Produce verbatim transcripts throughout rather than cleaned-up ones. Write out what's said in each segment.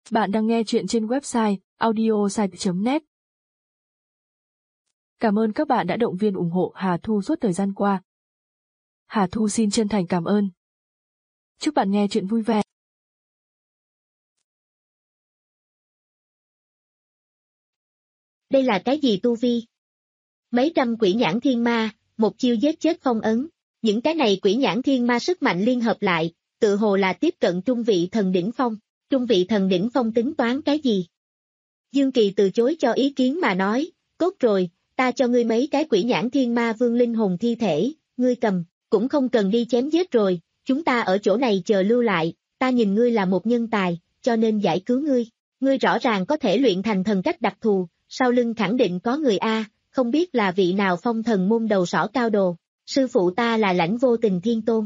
Bạn đang nghe chuyện trên website audiosite chấm net. Cảm ơn các bạn đã động viên ủng hộ Hà Thu suốt thời gian qua. Hà Thu xin chân thành cảm ơn. Chúc bạn nghe chuyện vui vẻ. Đây là cái gì tu vi? Mấy trăm quỷ nhãn thiên ma, một chiêu giết chết phong ấn. Những cái này quỷ nhãn thiên ma sức mạnh liên hợp lại, tự hồ là tiếp cận trung vị thần đỉnh phong. Trung vị thần đỉnh phong tính toán cái gì? Dương Kỳ từ chối cho ý kiến mà nói, cốt rồi, ta cho ngươi mấy cái quỷ nhãn thiên ma vương linh hồn thi thể, ngươi cầm, cũng không cần đi chém giết rồi, chúng ta ở chỗ này chờ lưu lại, ta nhìn ngươi là một nhân tài, cho nên giải cứu ngươi. Ngươi rõ ràng có thể luyện thành thần cách đặc thù, sau lưng khẳng định có người A, không biết là vị nào phong thần môn đầu sỏ cao đồ, sư phụ ta là Lãnh Vô Tình Thiên Tôn.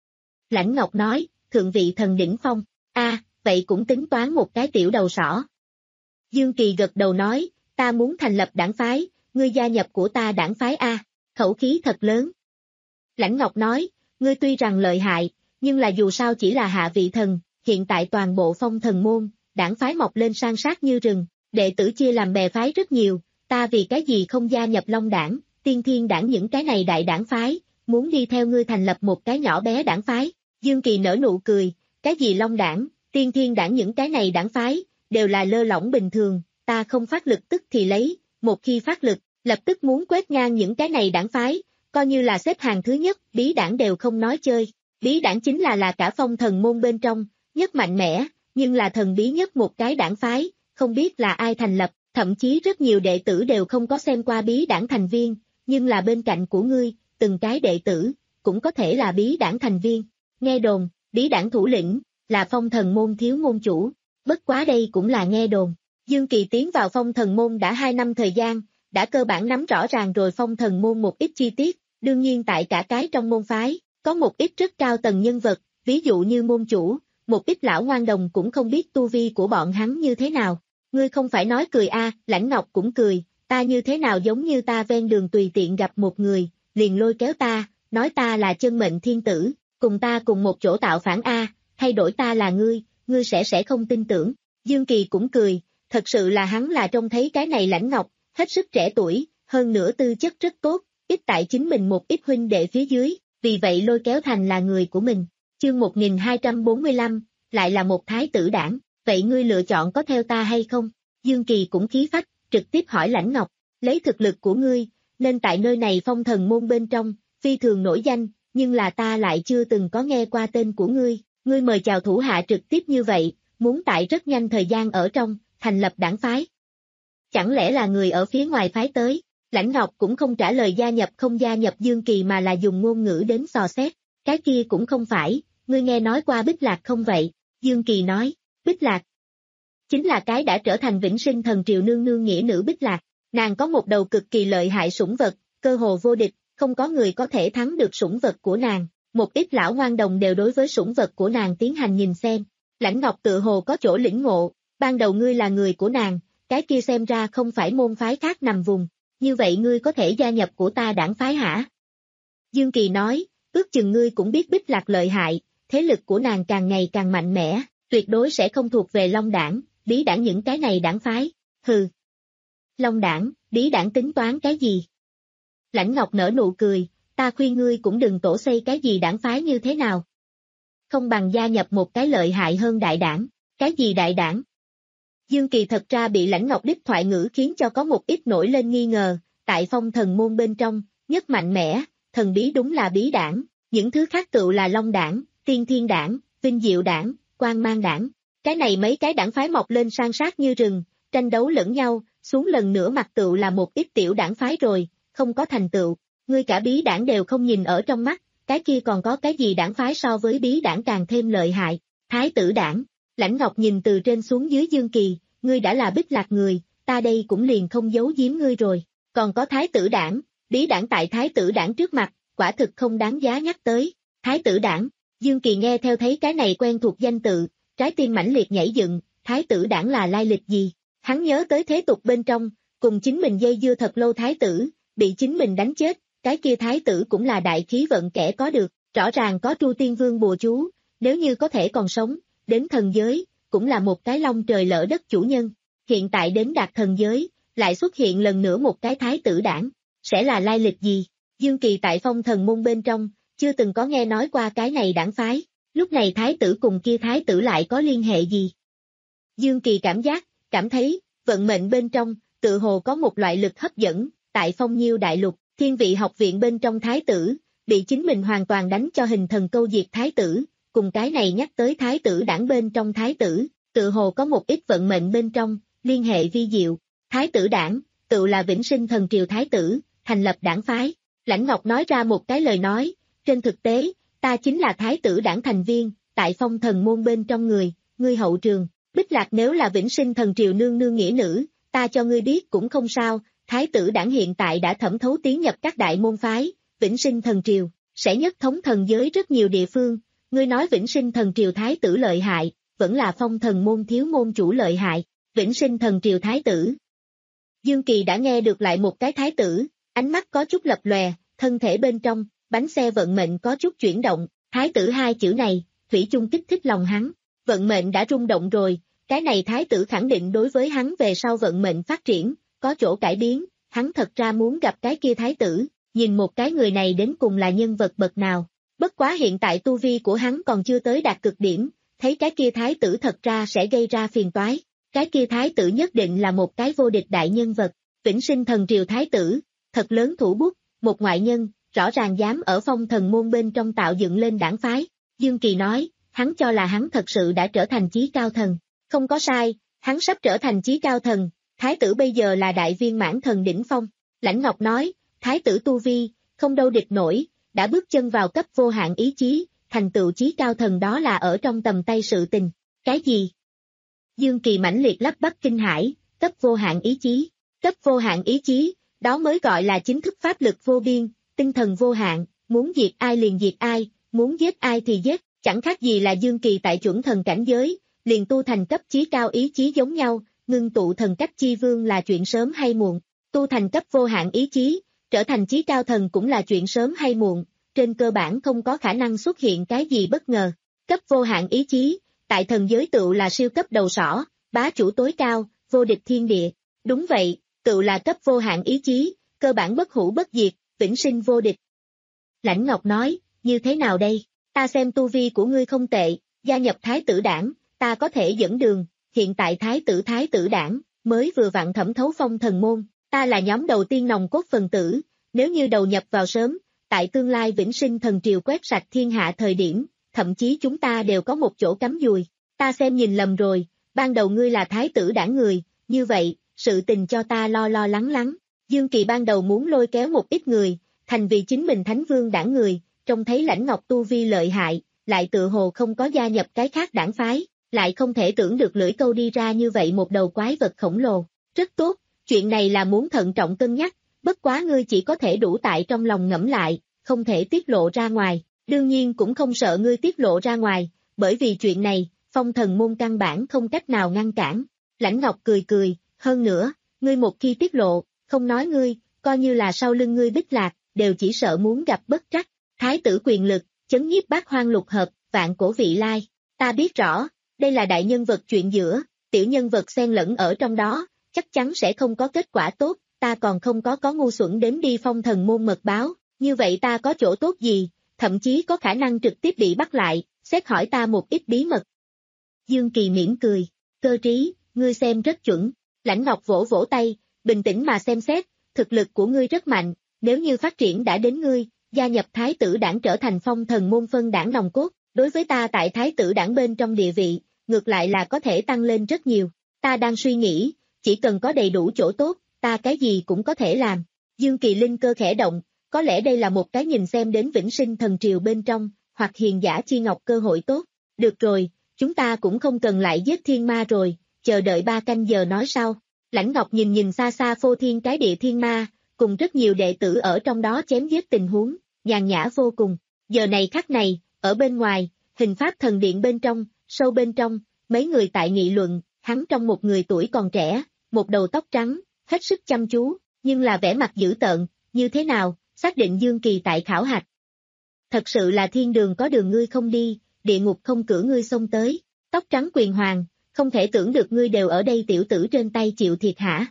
Lãnh Ngọc nói, thượng vị thần đỉnh phong, A, vậy cũng tính toán một cái tiểu đầu sỏ. Dương Kỳ gật đầu nói, ta muốn thành lập đảng phái, ngươi gia nhập của ta đảng phái A, khẩu khí thật lớn. Lãnh Ngọc nói, ngươi tuy rằng lợi hại, nhưng là dù sao chỉ là hạ vị thần, hiện tại toàn bộ phong thần môn, đảng phái mọc lên san sát như rừng, đệ tử chia làm bè phái rất nhiều, ta vì cái gì không gia nhập Long đảng, Tiên Thiên đảng những cái này đại đảng phái, muốn đi theo ngươi thành lập một cái nhỏ bé đảng phái. Dương Kỳ nở nụ cười, cái gì Long đảng, Tiên Thiên đảng những cái này đảng phái, đều là lơ lỏng bình thường, ta không phát lực tức thì lấy, một khi phát lực, lập tức muốn quét ngang những cái này đảng phái, coi như là xếp hàng thứ nhất, bí đảng đều không nói chơi, bí đảng chính là là cả phong thần môn bên trong, nhất mạnh mẽ, nhưng là thần bí nhất một cái đảng phái, không biết là ai thành lập, thậm chí rất nhiều đệ tử đều không có xem qua bí đảng thành viên, nhưng là bên cạnh của ngươi, từng cái đệ tử, cũng có thể là bí đảng thành viên, nghe đồn, bí đảng thủ lĩnh, là phong thần môn thiếu môn chủ, bất quá đây cũng là nghe đồn. Dương Kỳ tiến vào phong thần môn đã hai năm thời gian, đã cơ bản nắm rõ ràng rồi phong thần môn một ít chi tiết, đương nhiên tại cả cái trong môn phái, có một ít rất cao tầng nhân vật, ví dụ như môn chủ, một ít lão ngoan đồng cũng không biết tu vi của bọn hắn như thế nào. Ngươi không phải nói cười a, à, Lãnh Ngọc cũng cười, ta như thế nào giống như ta ven đường tùy tiện gặp một người, liền lôi kéo ta, nói ta là chân mệnh thiên tử, cùng ta cùng một chỗ tạo phản a, à, thay đổi ta là ngươi, ngươi sẽ sẽ không tin tưởng. Dương Kỳ cũng cười, thật sự là hắn là trông thấy cái này Lãnh Ngọc, hết sức trẻ tuổi, hơn nữa tư chất rất tốt, ít tại chính mình một ít huynh đệ phía dưới, vì vậy lôi kéo thành là người của mình. Chương một nghìn hai trăm bốn mươi lăm, lại là một thái tử đảng, vậy ngươi lựa chọn có theo ta hay không? Dương Kỳ cũng khí phách, trực tiếp hỏi Lãnh Ngọc, lấy thực lực của ngươi, nên tại nơi này phong thần môn bên trong, phi thường nổi danh, nhưng là ta lại chưa từng có nghe qua tên của ngươi, ngươi mời chào thủ hạ trực tiếp như vậy, muốn tại rất nhanh thời gian ở trong, thành lập đảng phái. Chẳng lẽ là người ở phía ngoài phái tới? Lãnh Ngọc cũng không trả lời gia nhập không gia nhập Dương Kỳ mà là dùng ngôn ngữ đến dò xét, cái kia cũng không phải, ngươi nghe nói qua Bích Lạc không vậy? Dương Kỳ nói, Bích Lạc chính là cái đã trở thành vĩnh sinh thần triều nương nương nghĩa nữ Bích Lạc, nàng có một đầu cực kỳ lợi hại sủng vật, cơ hồ vô địch, không có người có thể thắng được sủng vật của nàng, một ít lão ngoan đồng đều đối với sủng vật của nàng tiến hành nhìn xem. Lãnh Ngọc tự hồ có chỗ lĩnh ngộ, ban đầu ngươi là người của nàng, cái kia xem ra không phải môn phái khác nằm vùng, như vậy ngươi có thể gia nhập của ta đảng phái hả? Dương Kỳ nói, ước chừng ngươi cũng biết Bích Lạc lợi hại, thế lực của nàng càng ngày càng mạnh mẽ, tuyệt đối sẽ không thuộc về Long đảng, bí đảng những cái này đảng phái, hừ. Long đảng, bí đảng tính toán cái gì? Lãnh Ngọc nở nụ cười, ta khuyên ngươi cũng đừng tổ xây cái gì đảng phái như thế nào. Không bằng gia nhập một cái lợi hại hơn đại đảng, cái gì đại đảng? Dương Kỳ thật ra bị Lãnh Ngọc đích thoại ngữ khiến cho có một ít nổi lên nghi ngờ, tại phong thần môn bên trong, nhất mạnh mẽ, thần bí đúng là bí đảng, những thứ khác tựu là Long đảng, Tiên Thiên đảng, Vinh Diệu đảng, Quang Mang đảng, cái này mấy cái đảng phái mọc lên san sát như rừng, tranh đấu lẫn nhau, xuống lần nữa mặt tựu là một ít tiểu đảng phái rồi, không có thành tựu, ngươi cả bí đảng đều không nhìn ở trong mắt, cái kia còn có cái gì đảng phái so với bí đảng càng thêm lợi hại, thái tử đảng. Lãnh Ngọc nhìn từ trên xuống dưới Dương Kỳ, ngươi đã là Bích Lạc người, ta đây cũng liền không giấu giếm ngươi rồi, còn có thái tử đảng, bí đảng tại thái tử đảng trước mặt, quả thực không đáng giá nhắc tới, thái tử đảng. Dương Kỳ nghe theo thấy cái này quen thuộc danh tự, trái tim mãnh liệt nhảy dựng, thái tử đảng là lai lịch gì? Hắn nhớ tới thế tục bên trong, cùng chính mình dây dưa thật lâu thái tử, bị chính mình đánh chết, cái kia thái tử cũng là đại khí vận kẻ có được, rõ ràng có Tru Tiên Vương bùa chú, nếu như có thể còn sống, đến thần giới, cũng là một cái long trời lỡ đất chủ nhân. Hiện tại đến đạt thần giới, lại xuất hiện lần nữa một cái thái tử đảng, sẽ là lai lịch gì? Dương Kỳ tại phong thần môn bên trong, chưa từng có nghe nói qua cái này đảng phái, lúc này thái tử cùng kia thái tử lại có liên hệ gì? Dương Kỳ cảm giác, cảm thấy, vận mệnh bên trong, tự hồ có một loại lực hấp dẫn, tại Phong Nhiêu đại lục, thiên vị học viện bên trong thái tử, bị chính mình hoàn toàn đánh cho hình thần câu diệt thái tử, cùng cái này nhắc tới thái tử đảng bên trong thái tử, tự hồ có một ít vận mệnh bên trong, liên hệ vi diệu. Thái tử đảng, tự là vĩnh sinh thần triều thái tử, thành lập đảng phái. Lãnh Ngọc nói ra một cái lời nói, trên thực tế, ta chính là thái tử đảng thành viên, tại phong thần môn bên trong người, ngươi hậu trường, Bích Lạc nếu là vĩnh sinh thần triều nương nương nghĩa nữ, ta cho ngươi biết cũng không sao, thái tử đảng hiện tại đã thẩm thấu tiến nhập các đại môn phái, vĩnh sinh thần triều, sẽ nhất thống thần giới rất nhiều địa phương, ngươi nói vĩnh sinh thần triều thái tử lợi hại, vẫn là phong thần môn thiếu môn chủ lợi hại, vĩnh sinh thần triều thái tử. Dương Kỳ đã nghe được lại một cái thái tử, ánh mắt có chút lập lòe, thân thể bên trong, bánh xe vận mệnh có chút chuyển động, thái tử hai chữ này, thủy chung kích thích lòng hắn, vận mệnh đã rung động rồi, cái này thái tử khẳng định đối với hắn về sau vận mệnh phát triển, có chỗ cải biến, hắn thật ra muốn gặp cái kia thái tử, nhìn một cái người này đến cùng là nhân vật bậc nào, bất quá hiện tại tu vi của hắn còn chưa tới đạt cực điểm, thấy cái kia thái tử thật ra sẽ gây ra phiền toái. Cái kia thái tử nhất định là một cái vô địch đại nhân vật, vĩnh sinh thần triều thái tử, thật lớn thủ bút, một ngoại nhân, rõ ràng dám ở phong thần môn bên trong tạo dựng lên đảng phái. Dương Kỳ nói, hắn cho là hắn thật sự đã trở thành chí cao thần, không có sai, hắn sắp trở thành chí cao thần, thái tử bây giờ là đại viên mãn thần đỉnh phong. Lãnh Ngọc nói, thái tử tu vi, không đâu địch nổi, đã bước chân vào cấp vô hạn ý chí, thành tựu chí cao thần đó là ở trong tầm tay sự tình. Cái gì? Dương Kỳ mãnh liệt lắp bắp kinh hãi, cấp vô hạn ý chí, cấp vô hạn ý chí, đó mới gọi là chính thức pháp lực vô biên, tinh thần vô hạn, muốn diệt ai liền diệt ai, muốn giết ai thì giết, chẳng khác gì là Dương Kỳ tại chuẩn thần cảnh giới, liền tu thành cấp chí cao ý chí giống nhau, ngưng tụ thần cách chi vương là chuyện sớm hay muộn, tu thành cấp vô hạn ý chí, trở thành chí cao thần cũng là chuyện sớm hay muộn, trên cơ bản không có khả năng xuất hiện cái gì bất ngờ, cấp vô hạn ý chí. Tại thần giới tựu là siêu cấp đầu sỏ, bá chủ tối cao, vô địch thiên địa. Đúng vậy, tựu là cấp vô hạn ý chí, cơ bản bất hủ bất diệt, vĩnh sinh vô địch. Lãnh Ngọc nói, như thế nào đây? Ta xem tu vi của ngươi không tệ, gia nhập thái tử đảng, ta có thể dẫn đường, hiện tại thái tử thái tử đảng, mới vừa vặn thẩm thấu phong thần môn, ta là nhóm đầu tiên nòng cốt phần tử, nếu như đầu nhập vào sớm, tại tương lai vĩnh sinh thần triều quét sạch thiên hạ thời điểm, thậm chí chúng ta đều có một chỗ cắm dùi, ta xem nhìn lầm rồi, ban đầu ngươi là thái tử đảng người, như vậy, sự tình cho ta lo lo lắng lắng. Dương Kỳ ban đầu muốn lôi kéo một ít người, thành vì chính mình thánh vương đảng người, trông thấy Lãnh Ngọc tu vi lợi hại, lại tự hồ không có gia nhập cái khác đảng phái, lại không thể tưởng được lưỡi câu đi ra như vậy một đầu quái vật khổng lồ. Rất tốt, chuyện này là muốn thận trọng cân nhắc, bất quá ngươi chỉ có thể đủ tại trong lòng ngẫm lại, không thể tiết lộ ra ngoài. Đương nhiên cũng không sợ ngươi tiết lộ ra ngoài, bởi vì chuyện này, phong thần môn căn bản không cách nào ngăn cản. Lãnh Ngọc cười cười, hơn nữa, ngươi một khi tiết lộ, không nói ngươi, coi như là sau lưng ngươi Bích Lạc, đều chỉ sợ muốn gặp bất trắc. Thái tử quyền lực, chấn nhiếp bát hoang lục hợp, vạn cổ vị lai. Ta biết rõ, đây là đại nhân vật chuyện giữa, tiểu nhân vật xen lẫn ở trong đó, chắc chắn sẽ không có kết quả tốt, ta còn không có có ngu xuẩn đến đi phong thần môn mật báo, như vậy ta có chỗ tốt gì? Thậm chí có khả năng trực tiếp bị bắt lại, xét hỏi ta một ít bí mật. Dương Kỳ mỉm cười, cơ trí, ngươi xem rất chuẩn. Lãnh Ngọc vỗ vỗ tay, bình tĩnh mà xem xét, thực lực của ngươi rất mạnh, nếu như phát triển đã đến ngươi, gia nhập thái tử đảng trở thành phong thần môn phân đảng nòng cốt, đối với ta tại thái tử đảng bên trong địa vị, ngược lại là có thể tăng lên rất nhiều. Ta đang suy nghĩ, chỉ cần có đầy đủ chỗ tốt, ta cái gì cũng có thể làm. Dương Kỳ linh cơ khẽ động. Có lẽ đây là một cái nhìn xem đến vĩnh sinh thần triều bên trong, hoặc hiền giả chi ngọc cơ hội tốt. Được rồi, chúng ta cũng không cần lại giết thiên ma rồi, chờ đợi ba canh giờ nói sau. Lãnh Ngọc nhìn nhìn xa xa phô thiên cái địa thiên ma, cùng rất nhiều đệ tử ở trong đó chém giết tình huống, nhàn nhã vô cùng. Giờ này khắc này, ở bên ngoài, hình pháp thần điện bên trong, sâu bên trong, mấy người tại nghị luận, hắn trong một người tuổi còn trẻ, một đầu tóc trắng, hết sức chăm chú, nhưng là vẻ mặt dữ tợn, như thế nào? Xác định Dương Kỳ tại khảo hạch. Thật sự là thiên đường có đường ngươi không đi, địa ngục không cửa ngươi xông tới, tóc trắng quyền hoàng, không thể tưởng được ngươi đều ở đây tiểu tử trên tay chịu thiệt hả.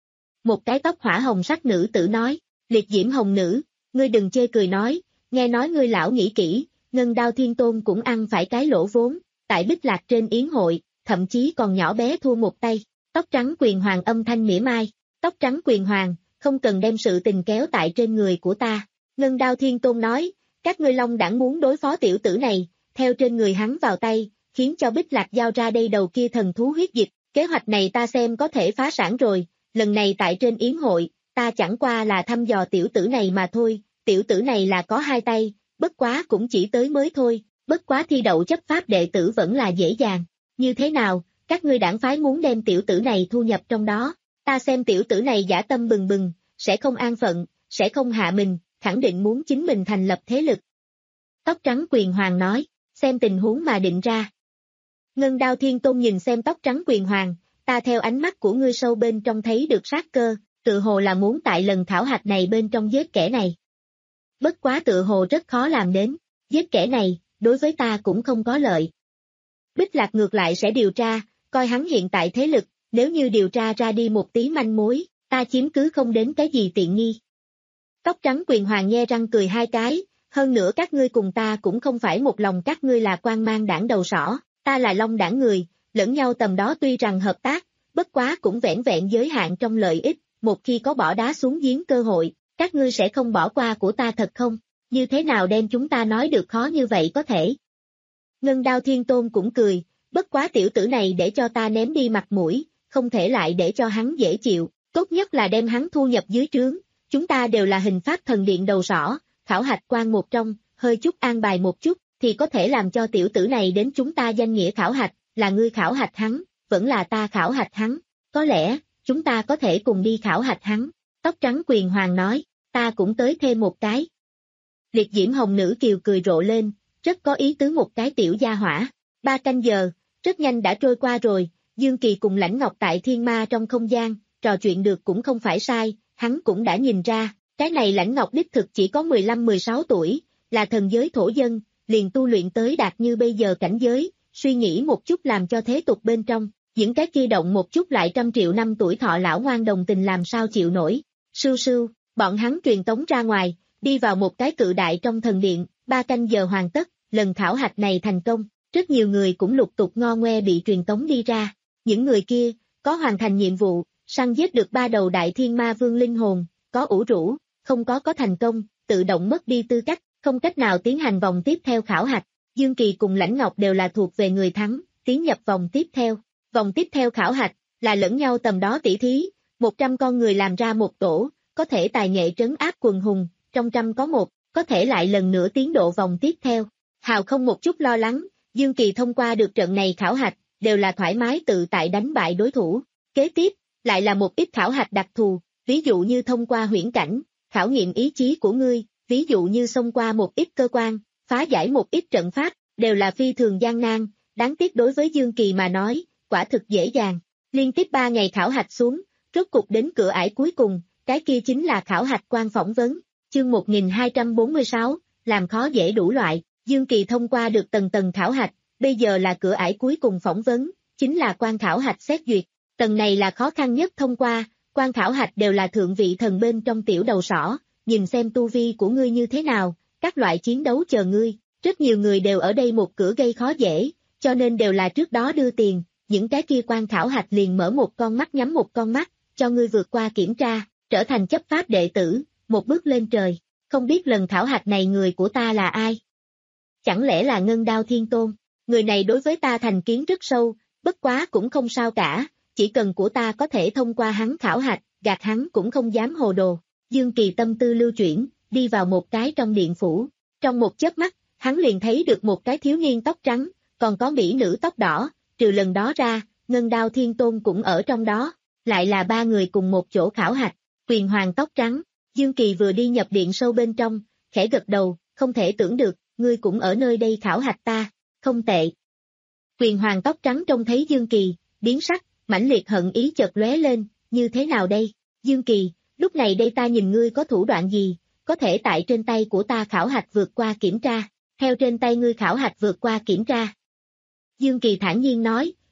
Một cái tóc hỏa hồng sắc nữ tử nói, liệt diễm hồng nữ, ngươi đừng chê cười nói, nghe nói ngươi lão nghĩ kỹ, Ngân Đao Thiên Tôn cũng ăn phải cái lỗ vốn, tại Bích Lạc trên yến hội, thậm chí còn nhỏ bé thua một tay, tóc trắng quyền hoàng âm thanh mỉa mai, tóc trắng quyền hoàng, không cần đem sự tình kéo tại trên người của ta. Ngân Đao Thiên Tôn nói, các ngươi Long Đảng muốn đối phó tiểu tử này, theo trên người hắn vào tay, khiến cho Bích Lạc giao ra đây đầu kia thần thú huyết dịch, kế hoạch này ta xem có thể phá sản rồi, lần này tại trên yến hội, ta chẳng qua là thăm dò tiểu tử này mà thôi, tiểu tử này là có hai tay, bất quá cũng chỉ tới mới thôi, bất quá thi đậu chấp pháp đệ tử vẫn là dễ dàng, như thế nào, các ngươi đảng phái muốn đem tiểu tử này thu nhập trong đó, ta xem tiểu tử này dã tâm bừng bừng, sẽ không an phận, sẽ không hạ mình, khẳng định muốn chính mình thành lập thế lực. Tóc trắng quyền hoàng nói, xem tình huống mà định ra. Ngân Đao Thiên Tôn nhìn xem tóc trắng quyền hoàng, ta theo ánh mắt của ngươi sâu bên trong thấy được sát cơ, tự hồ là muốn tại lần khảo hạch này bên trong giết kẻ này. Bất quá tự hồ rất khó làm đến, giết kẻ này, đối với ta cũng không có lợi. Bích Lạc ngược lại sẽ điều tra, coi hắn hiện tại thế lực, nếu như điều tra ra đi một tí manh mối, ta chiếm cứ không đến cái gì tiện nghi. Tóc trắng quyền hoàng nhe răng cười hai cái, hơn nữa các ngươi cùng ta cũng không phải một lòng các ngươi là quan mang đảng đầu sỏ, ta là Long đảng người, lẫn nhau tầm đó tuy rằng hợp tác, bất quá cũng vẻn vẹn giới hạn trong lợi ích, một khi có bỏ đá xuống giếng cơ hội, các ngươi sẽ không bỏ qua của ta thật không, như thế nào đem chúng ta nói được khó như vậy có thể. Ngân Đao Thiên Tôn cũng cười, bất quá tiểu tử này để cho ta ném đi mặt mũi, không thể lại để cho hắn dễ chịu, tốt nhất là đem hắn thu nhập dưới trướng, chúng ta đều là hình pháp thần điện đầu sỏ, khảo hạch quan một trong, hơi chút an bài một chút, thì có thể làm cho tiểu tử này đến chúng ta danh nghĩa khảo hạch, là ngươi khảo hạch hắn, vẫn là ta khảo hạch hắn, có lẽ, chúng ta có thể cùng đi khảo hạch hắn, tóc trắng quyền hoàng nói, ta cũng tới thêm một cái. Liệt diễm hồng nữ kiều cười rộ lên, rất có ý tứ một cái tiểu gia hỏa, ba canh giờ, rất nhanh đã trôi qua rồi, Dương Kỳ cùng Lãnh Ngọc tại thiên ma trong không gian, trò chuyện được cũng không phải sai, hắn cũng đã nhìn ra, cái này Lãnh Ngọc đích thực chỉ có mười lăm mười sáu tuổi, là thần giới thổ dân, liền tu luyện tới đạt như bây giờ cảnh giới, suy nghĩ một chút làm cho thế tục bên trong, những cái kia động một chút lại trăm triệu năm tuổi thọ lão ngoan đồng tình làm sao chịu nổi, sưu sưu, bọn hắn truyền tống ra ngoài, đi vào một cái cự đại trong thần điện, ba canh giờ hoàn tất, lần khảo hạch này thành công, rất nhiều người cũng lục tục ngo ngoe bị truyền tống đi ra, những người kia, có hoàn thành nhiệm vụ, săn giết được ba đầu đại thiên ma vương linh hồn, có ủ rũ, không có có thành công, tự động mất đi tư cách, không cách nào tiến hành vòng tiếp theo khảo hạch, Dương Kỳ cùng Lãnh Ngọc đều là thuộc về người thắng, tiến nhập vòng tiếp theo, vòng tiếp theo khảo hạch, là lẫn nhau tầm đó tỉ thí, một trăm con người làm ra một tổ, có thể tài nghệ trấn áp quần hùng, trong trăm có một, có thể lại lần nữa tiến độ vòng tiếp theo, hào không một chút lo lắng, Dương Kỳ thông qua được trận này khảo hạch, đều là thoải mái tự tại đánh bại đối thủ, kế tiếp, lại là một ít khảo hạch đặc thù, ví dụ như thông qua huyễn cảnh, khảo nghiệm ý chí của ngươi, ví dụ như xông qua một ít cơ quan, phá giải một ít trận pháp, đều là phi thường gian nan, đáng tiếc đối với Dương Kỳ mà nói, quả thực dễ dàng. Liên tiếp ba ngày khảo hạch xuống, rốt cục đến cửa ải cuối cùng, cái kia chính là khảo hạch quan phỏng vấn, chương một nghìn hai trăm bốn mươi sáu, làm khó dễ đủ loại, Dương Kỳ thông qua được tầng tầng khảo hạch, bây giờ là cửa ải cuối cùng phỏng vấn, chính là quan khảo hạch xét duyệt, tầng này là khó khăn nhất thông qua, quan khảo hạch đều là thượng vị thần bên trong tiểu đầu sỏ, nhìn xem tu vi của ngươi như thế nào, các loại chiến đấu chờ ngươi, rất nhiều người đều ở đây một cửa gây khó dễ, cho nên đều là trước đó đưa tiền, những cái kia quan khảo hạch liền mở một con mắt nhắm một con mắt, cho ngươi vượt qua kiểm tra, trở thành chấp pháp đệ tử, một bước lên trời, không biết lần khảo hạch này người của ta là ai? Chẳng lẽ là Ngân Đao Thiên Tôn, người này đối với ta thành kiến rất sâu, bất quá cũng không sao cả, chỉ cần của ta có thể thông qua hắn khảo hạch, gạt hắn cũng không dám hồ đồ. Dương Kỳ tâm tư lưu chuyển, đi vào một cái trong điện phủ, trong một chớp mắt, hắn liền thấy được một cái thiếu niên tóc trắng, còn có mỹ nữ tóc đỏ, trừ lần đó ra, Ngân Đao Thiên Tôn cũng ở trong đó, lại là ba người cùng một chỗ khảo hạch, quyền hoàng tóc trắng, Dương Kỳ vừa đi nhập điện sâu bên trong, khẽ gật đầu, không thể tưởng được, ngươi cũng ở nơi đây khảo hạch ta, không tệ. Quyền hoàng tóc trắng trông thấy Dương Kỳ, biến sắc, mãnh liệt hận ý chợt lóe lên, như thế nào đây, Dương Kỳ, lúc này đây ta nhìn ngươi có thủ đoạn gì, có thể tại trên tay của ta khảo hạch vượt qua kiểm tra, theo trên tay ngươi khảo hạch vượt qua kiểm tra. Dương Kỳ thản nhiên nói,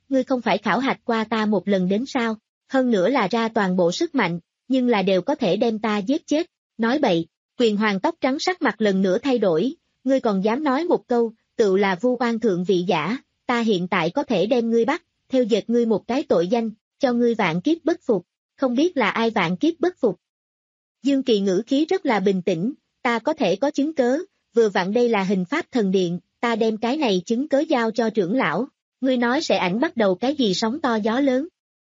ngươi không phải khảo hạch qua ta một lần đến sao, hơn nữa là ra toàn bộ sức mạnh, nhưng là đều có thể đem ta giết chết, nói bậy, Quyền Hoàng tóc trắng sắc mặt lần nữa thay đổi, ngươi còn dám nói một câu, tự là vu oan thượng vị giả, ta hiện tại có thể đem ngươi bắt, theo dệt ngươi một cái tội danh, cho ngươi vạn kiếp bất phục, không biết là ai vạn kiếp bất phục. Dương Kỳ ngữ khí rất là bình tĩnh, ta có thể có chứng cớ, vừa vặn đây là hình pháp thần điện, ta đem cái này chứng cớ giao cho trưởng lão, ngươi nói sẽ ảnh bắt đầu cái gì sóng to gió lớn.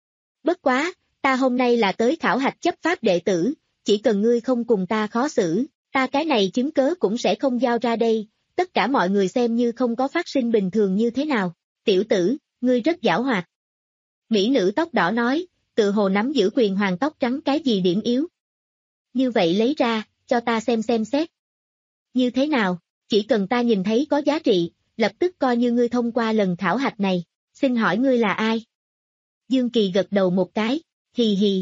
Bất quá, ta hôm nay là tới khảo hạch chấp pháp đệ tử, chỉ cần ngươi không cùng ta khó xử, ta cái này chứng cớ cũng sẽ không giao ra đây, tất cả mọi người xem như không có phát sinh bình thường như thế nào. Tiểu tử, ngươi rất giảo hoạt. Mỹ nữ tóc đỏ nói, tự hồ nắm giữ Quyền Hoàng tóc trắng cái gì điểm yếu. Như vậy lấy ra, cho ta xem xem xét. Như thế nào, chỉ cần ta nhìn thấy có giá trị, lập tức coi như ngươi thông qua lần khảo hạch này, xin hỏi ngươi là ai? Dương Kỳ gật đầu một cái, hì hì.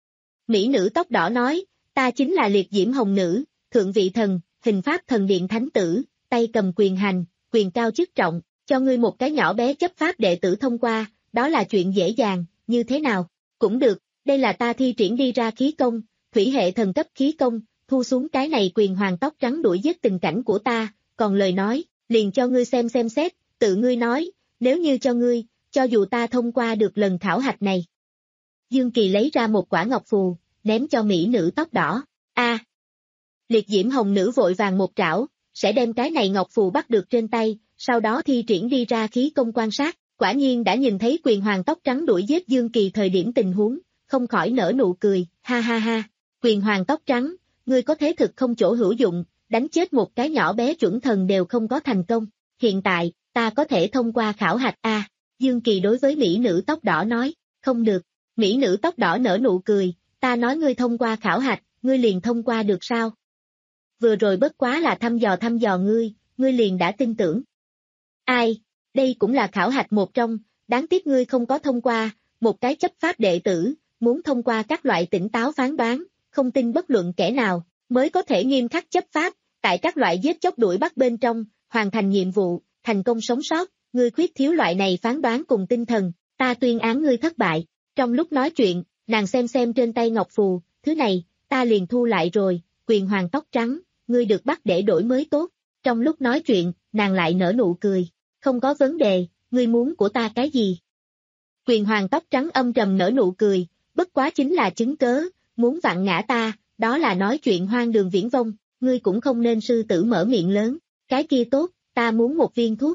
Mỹ nữ tóc đỏ nói, ta chính là Liệt Diễm Hồng Nữ, thượng vị thần, hình pháp thần điện thánh tử, tay cầm quyền hành, quyền cao chức trọng, cho ngươi một cái nhỏ bé chấp pháp đệ tử thông qua, đó là chuyện dễ dàng, như thế nào? Cũng được, đây là ta thi triển đi ra khí công, thủy hệ thần cấp khí công, thu xuống cái này Quyền Hoàng tóc trắng đuổi giết tình cảnh của ta, còn lời nói, liền cho ngươi xem xem xét, tự ngươi nói, nếu như cho ngươi, cho dù ta thông qua được lần khảo hạch này. Dương Kỳ lấy ra một quả ngọc phù, ném cho mỹ nữ tóc đỏ, a à, Liệt Diễm Hồng Nữ vội vàng một trảo, sẽ đem cái này ngọc phù bắt được trên tay, sau đó thi triển đi ra khí công quan sát, quả nhiên đã nhìn thấy Quyền Hoàng tóc trắng đuổi giết Dương Kỳ thời điểm tình huống, không khỏi nở nụ cười, ha ha ha, Quyền Hoàng tóc trắng, ngươi có thế thực không chỗ hữu dụng, đánh chết một cái nhỏ bé chuẩn thần đều không có thành công, hiện tại, ta có thể thông qua khảo hạch a à, Dương Kỳ đối với mỹ nữ tóc đỏ nói, không được, mỹ nữ tóc đỏ nở nụ cười, ta nói ngươi thông qua khảo hạch, ngươi liền thông qua được sao? Vừa rồi bất quá là thăm dò thăm dò ngươi, ngươi liền đã tin tưởng. Ai, đây cũng là khảo hạch một trong, đáng tiếc ngươi không có thông qua, một cái chấp pháp đệ tử, muốn thông qua các loại tỉnh táo phán đoán, không tin bất luận kẻ nào, mới có thể nghiêm khắc chấp pháp, tại các loại giết chóc đuổi bắt bên trong, hoàn thành nhiệm vụ, thành công sống sót, ngươi khuyết thiếu loại này phán đoán cùng tinh thần, ta tuyên án ngươi thất bại. Trong lúc nói chuyện, nàng xem xem trên tay ngọc phù, thứ này, ta liền thu lại rồi, Quyền Hoàng tóc trắng, ngươi được bắt để đổi mới tốt. Trong lúc nói chuyện, nàng lại nở nụ cười, không có vấn đề, ngươi muốn của ta cái gì? Quyền Hoàng tóc trắng âm trầm nở nụ cười, bất quá chính là chứng cớ, muốn vặn ngã ta, đó là nói chuyện hoang đường viển vông, ngươi cũng không nên sư tử mở miệng lớn, cái kia tốt, ta muốn một viên thuốc.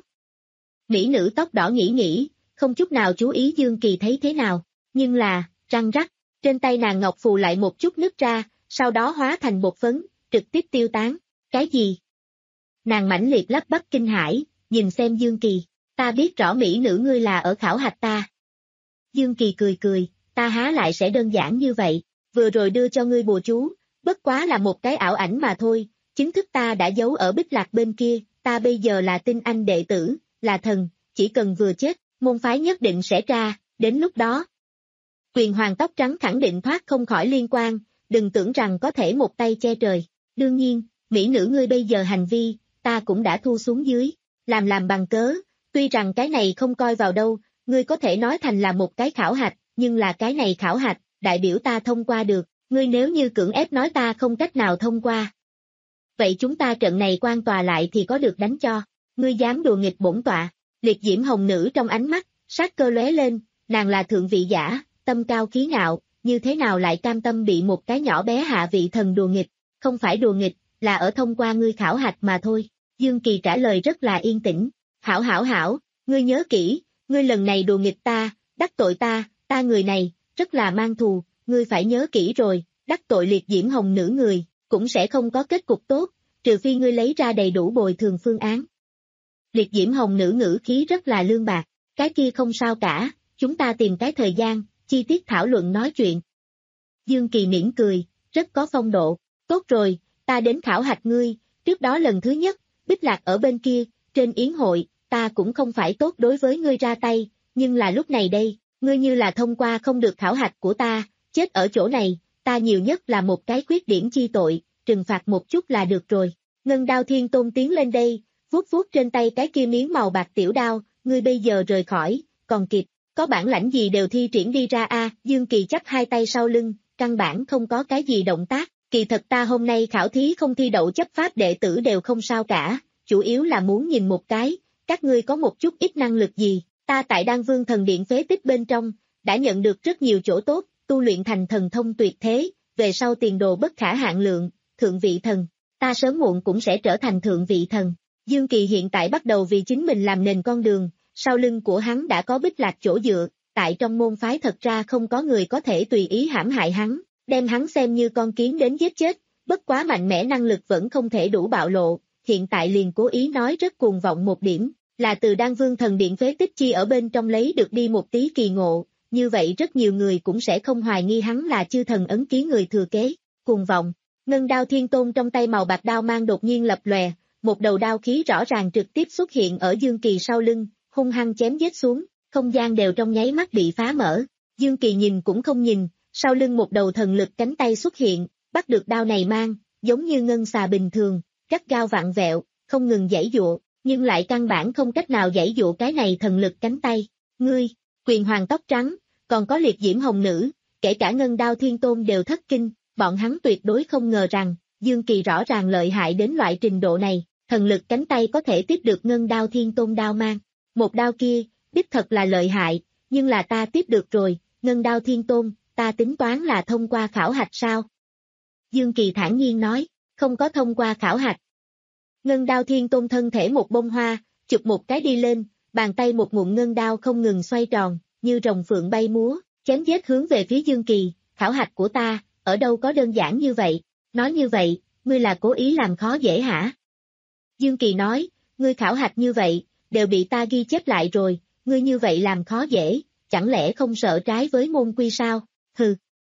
Mỹ nữ tóc đỏ nghĩ nghĩ, không chút nào chú ý Dương Kỳ thấy thế nào, nhưng là, răng rắc, trên tay nàng ngọc phù lại một chút nứt ra, sau đó hóa thành bột phấn, trực tiếp tiêu tán, cái gì? Nàng mãnh liệt lắp bắp kinh hãi, nhìn xem Dương Kỳ, ta biết rõ mỹ nữ ngươi là ở khảo hạch ta. Dương Kỳ cười cười, ta há lại sẽ đơn giản như vậy, vừa rồi đưa cho ngươi bùa chú, bất quá là một cái ảo ảnh mà thôi, chính thức ta đã giấu ở Bích Lạc bên kia, ta bây giờ là tinh anh đệ tử, là thần, chỉ cần vừa chết, môn phái nhất định sẽ ra, đến lúc đó. Quyền Hoàng tóc trắng khẳng định thoát không khỏi liên quan, đừng tưởng rằng có thể một tay che trời, đương nhiên, mỹ nữ ngươi bây giờ hành vi, ta cũng đã thu xuống dưới, làm làm bằng cớ, tuy rằng cái này không coi vào đâu, ngươi có thể nói thành là một cái khảo hạch, nhưng là cái này khảo hạch, đại biểu ta thông qua được, ngươi nếu như cưỡng ép nói ta không cách nào thông qua. Vậy chúng ta trận này quan tòa lại thì có được đánh cho, ngươi dám đùa nghịch bổn tọa, Liệt Diễm Hồng Nữ trong ánh mắt, sát cơ lóe lên, nàng là thượng vị giả, tâm cao khí ngạo, như thế nào lại cam tâm bị một cái nhỏ bé hạ vị thần đùa nghịch, không phải đùa nghịch, là ở thông qua ngươi khảo hạch mà thôi. Dương Kỳ trả lời rất là yên tĩnh, hảo hảo hảo, ngươi nhớ kỹ, ngươi lần này đùa nghịch ta, đắc tội ta, ta người này, rất là mang thù, ngươi phải nhớ kỹ rồi, đắc tội Liệt Diễm Hồng Nữ người, cũng sẽ không có kết cục tốt, trừ phi ngươi lấy ra đầy đủ bồi thường phương án. Liệt Diễm Hồng Nữ ngữ khí rất là lương bạc, cái kia không sao cả, chúng ta tìm cái thời gian, chi tiết thảo luận nói chuyện. Dương Kỳ mỉm cười, rất có phong độ, tốt rồi, ta đến khảo hạch ngươi, trước đó lần thứ nhất, Bích Lạc ở bên kia, trên yến hội, ta cũng không phải tốt đối với ngươi ra tay, nhưng là lúc này đây, ngươi như là thông qua không được khảo hạch của ta, chết ở chỗ này, ta nhiều nhất là một cái khuyết điểm chi tội, trừng phạt một chút là được rồi. Ngân Đao Thiên Tôn tiến lên đây, vuốt vuốt trên tay cái kia miếng màu bạc tiểu đao, ngươi bây giờ rời khỏi, còn kịp, có bản lãnh gì đều thi triển đi ra a. Dương Kỳ chắp hai tay sau lưng, căn bản không có cái gì động tác, kỳ thật ta hôm nay khảo thí không thi đậu chấp pháp đệ tử đều không sao cả, chủ yếu là muốn nhìn một cái, các ngươi có một chút ít năng lực gì, ta tại Đan Vương Thần Điện phế tích bên trong, đã nhận được rất nhiều chỗ tốt, tu luyện thành thần thông tuyệt thế, về sau tiền đồ bất khả hạn lượng, thượng vị thần, ta sớm muộn cũng sẽ trở thành thượng vị thần. Dương Kỳ hiện tại bắt đầu vì chính mình làm nền con đường, sau lưng của hắn đã có Bích Lạc chỗ dựa, tại trong môn phái thật ra không có người có thể tùy ý hãm hại hắn, đem hắn xem như con kiến đến giết chết, bất quá mạnh mẽ năng lực vẫn không thể đủ bạo lộ, hiện tại liền cố ý nói rất cuồng vọng một điểm, là từ Đan Vương Thần Điện phế tích chi ở bên trong lấy được đi một tí kỳ ngộ, như vậy rất nhiều người cũng sẽ không hoài nghi hắn là chư thần ấn ký người thừa kế, cuồng vọng. Ngân đao thiên tôn trong tay màu bạc đao mang đột nhiên lập lòe, một đầu đao khí rõ ràng trực tiếp xuất hiện ở Dương Kỳ sau lưng, hung hăng chém giết xuống, không gian đều trong nháy mắt bị phá mở. Dương Kỳ nhìn cũng không nhìn, sau lưng một đầu thần lực cánh tay xuất hiện, bắt được đao này mang, giống như ngân xà bình thường, gắt gao vặn vẹo, không ngừng giãy giụa, nhưng lại căn bản không cách nào giãy giụa cái này thần lực cánh tay. Ngươi, Quyền Hoàng tóc trắng, còn có Liệt Diễm Hồng Nữ, kể cả Ngân Đao Thiên Tôn đều thất kinh, bọn hắn tuyệt đối không ngờ rằng, Dương Kỳ rõ ràng lợi hại đến loại trình độ này, thần lực cánh tay có thể tiếp được Ngân Đao Thiên Tôn đao mang. Một đao kia, đích thật là lợi hại, nhưng là ta tiếp được rồi, Ngân Đao Thiên Tôn, ta tính toán là thông qua khảo hạch sao? Dương Kỳ thản nhiên nói, không có thông qua khảo hạch. Ngân Đao Thiên Tôn thân thể một bông hoa, chụp một cái đi lên, bàn tay một ngụm ngân đao không ngừng xoay tròn, như rồng phượng bay múa, chém giết hướng về phía Dương Kỳ, khảo hạch của ta, ở đâu có đơn giản như vậy, nói như vậy, ngươi là cố ý làm khó dễ hả? Dương Kỳ nói, ngươi khảo hạch như vậy, đều bị ta ghi chép lại rồi, ngươi như vậy làm khó dễ, chẳng lẽ không sợ trái với môn quy sao? Hừ.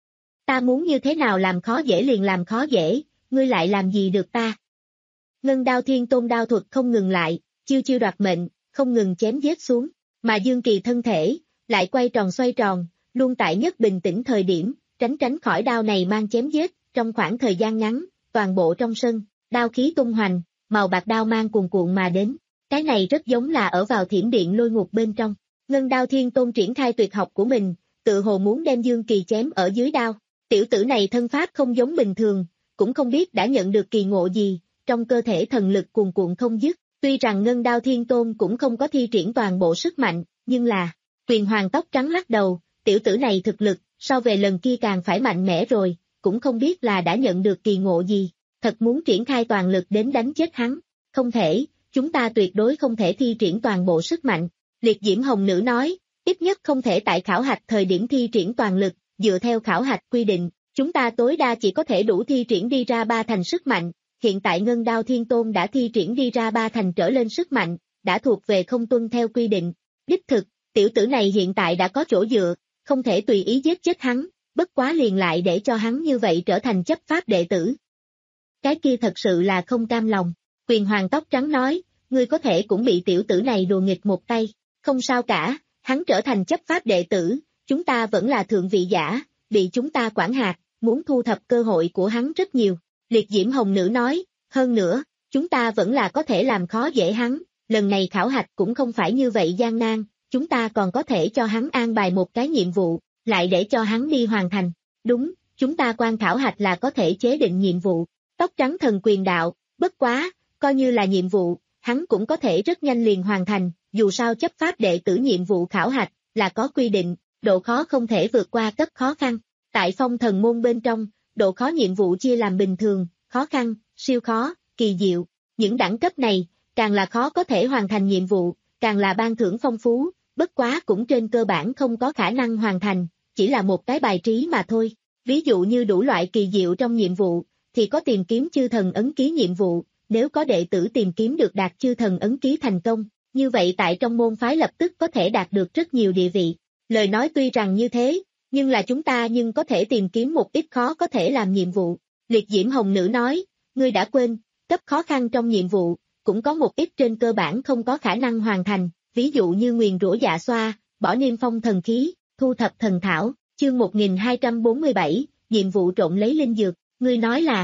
Ta muốn như thế nào làm khó dễ liền làm khó dễ, ngươi lại làm gì được ta? Ngân Đao Thiên Tôn đao thuật không ngừng lại, chiêu chiêu đoạt mệnh, không ngừng chém giết xuống, mà Dương Kỳ thân thể, lại quay tròn xoay tròn, luôn tại nhất bình tĩnh thời điểm, tránh tránh khỏi đao này mang chém giết, trong khoảng thời gian ngắn, toàn bộ trong sân, đao khí tung hoành, màu bạc đao mang cuồn cuộn mà đến, cái này rất giống là ở vào thiểm điện lôi ngục bên trong. Ngân Đao Thiên Tôn triển khai tuyệt học của mình, tự hồ muốn đem Dương Kỳ chém ở dưới đao, tiểu tử này thân pháp không giống bình thường, cũng không biết đã nhận được kỳ ngộ gì, trong cơ thể thần lực cuồn cuộn không dứt, tuy rằng Ngân Đao Thiên Tôn cũng không có thi triển toàn bộ sức mạnh, nhưng là, Quyền Hoàng tóc trắng lắc đầu, tiểu tử này thực lực, so về lần kia càng phải mạnh mẽ rồi, cũng không biết là đã nhận được kỳ ngộ gì, thật muốn triển khai toàn lực đến đánh chết hắn, không thể, chúng ta tuyệt đối không thể thi triển toàn bộ sức mạnh. Liệt Diễm Hồng Nữ nói, ít nhất không thể tại khảo hạch thời điểm thi triển toàn lực, dựa theo khảo hạch quy định, chúng ta tối đa chỉ có thể đủ thi triển đi ra ba thành sức mạnh, hiện tại Ngân Đao Thiên Tôn đã thi triển đi ra ba thành trở lên sức mạnh, đã thuộc về không tuân theo quy định. Đích thực, tiểu tử này hiện tại đã có chỗ dựa, không thể tùy ý giết chết hắn, bất quá liền lại để cho hắn như vậy trở thành chấp pháp đệ tử. Cái kia thật sự là không cam lòng. Quyền Hoàng tóc trắng nói, ngươi có thể cũng bị tiểu tử này đùa nghịch một tay, không sao cả, hắn trở thành chấp pháp đệ tử, chúng ta vẫn là thượng vị giả, bị chúng ta quản hạt, muốn thu thập cơ hội của hắn rất nhiều. Liệt Diễm Hồng Nữ nói, hơn nữa, chúng ta vẫn là có thể làm khó dễ hắn, lần này khảo hạch cũng không phải như vậy gian nan, chúng ta còn có thể cho hắn an bài một cái nhiệm vụ, lại để cho hắn đi hoàn thành. Đúng, chúng ta quan khảo hạch là có thể chế định nhiệm vụ. Tóc trắng thần quyền đạo, bất quá, coi như là nhiệm vụ, hắn cũng có thể rất nhanh liền hoàn thành, dù sao chấp pháp đệ tử nhiệm vụ khảo hạch, là có quy định, độ khó không thể vượt qua cấp khó khăn. Tại phong thần môn bên trong, độ khó nhiệm vụ chia làm bình thường, khó khăn, siêu khó, kỳ diệu. Những đẳng cấp này, càng là khó có thể hoàn thành nhiệm vụ, càng là ban thưởng phong phú, bất quá cũng trên cơ bản không có khả năng hoàn thành, chỉ là một cái bài trí mà thôi. Ví dụ như đủ loại kỳ diệu trong nhiệm vụ, thì có tìm kiếm chư thần ấn ký nhiệm vụ, nếu có đệ tử tìm kiếm được đạt chư thần ấn ký thành công, như vậy tại trong môn phái lập tức có thể đạt được rất nhiều địa vị. Lời nói tuy rằng như thế, nhưng là chúng ta nhưng có thể tìm kiếm một ít khó có thể làm nhiệm vụ. Liệt Diễm Hồng Nữ nói, ngươi đã quên, cấp khó khăn trong nhiệm vụ, cũng có một ít trên cơ bản không có khả năng hoàn thành, ví dụ như nguyền rủa dạ xoa, bỏ niêm phong thần khí, thu thập thần thảo, chương một nghìn hai trăm bốn mươi bảy, nhiệm vụ trộn lấy linh dược, ngươi nói là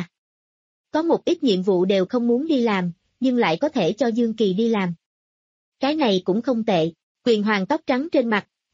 có một ít nhiệm vụ đều không muốn đi làm, nhưng lại có thể cho Dương Kỳ đi làm. Cái này cũng không tệ, Quyền Hoàng tóc trắng trên mặt,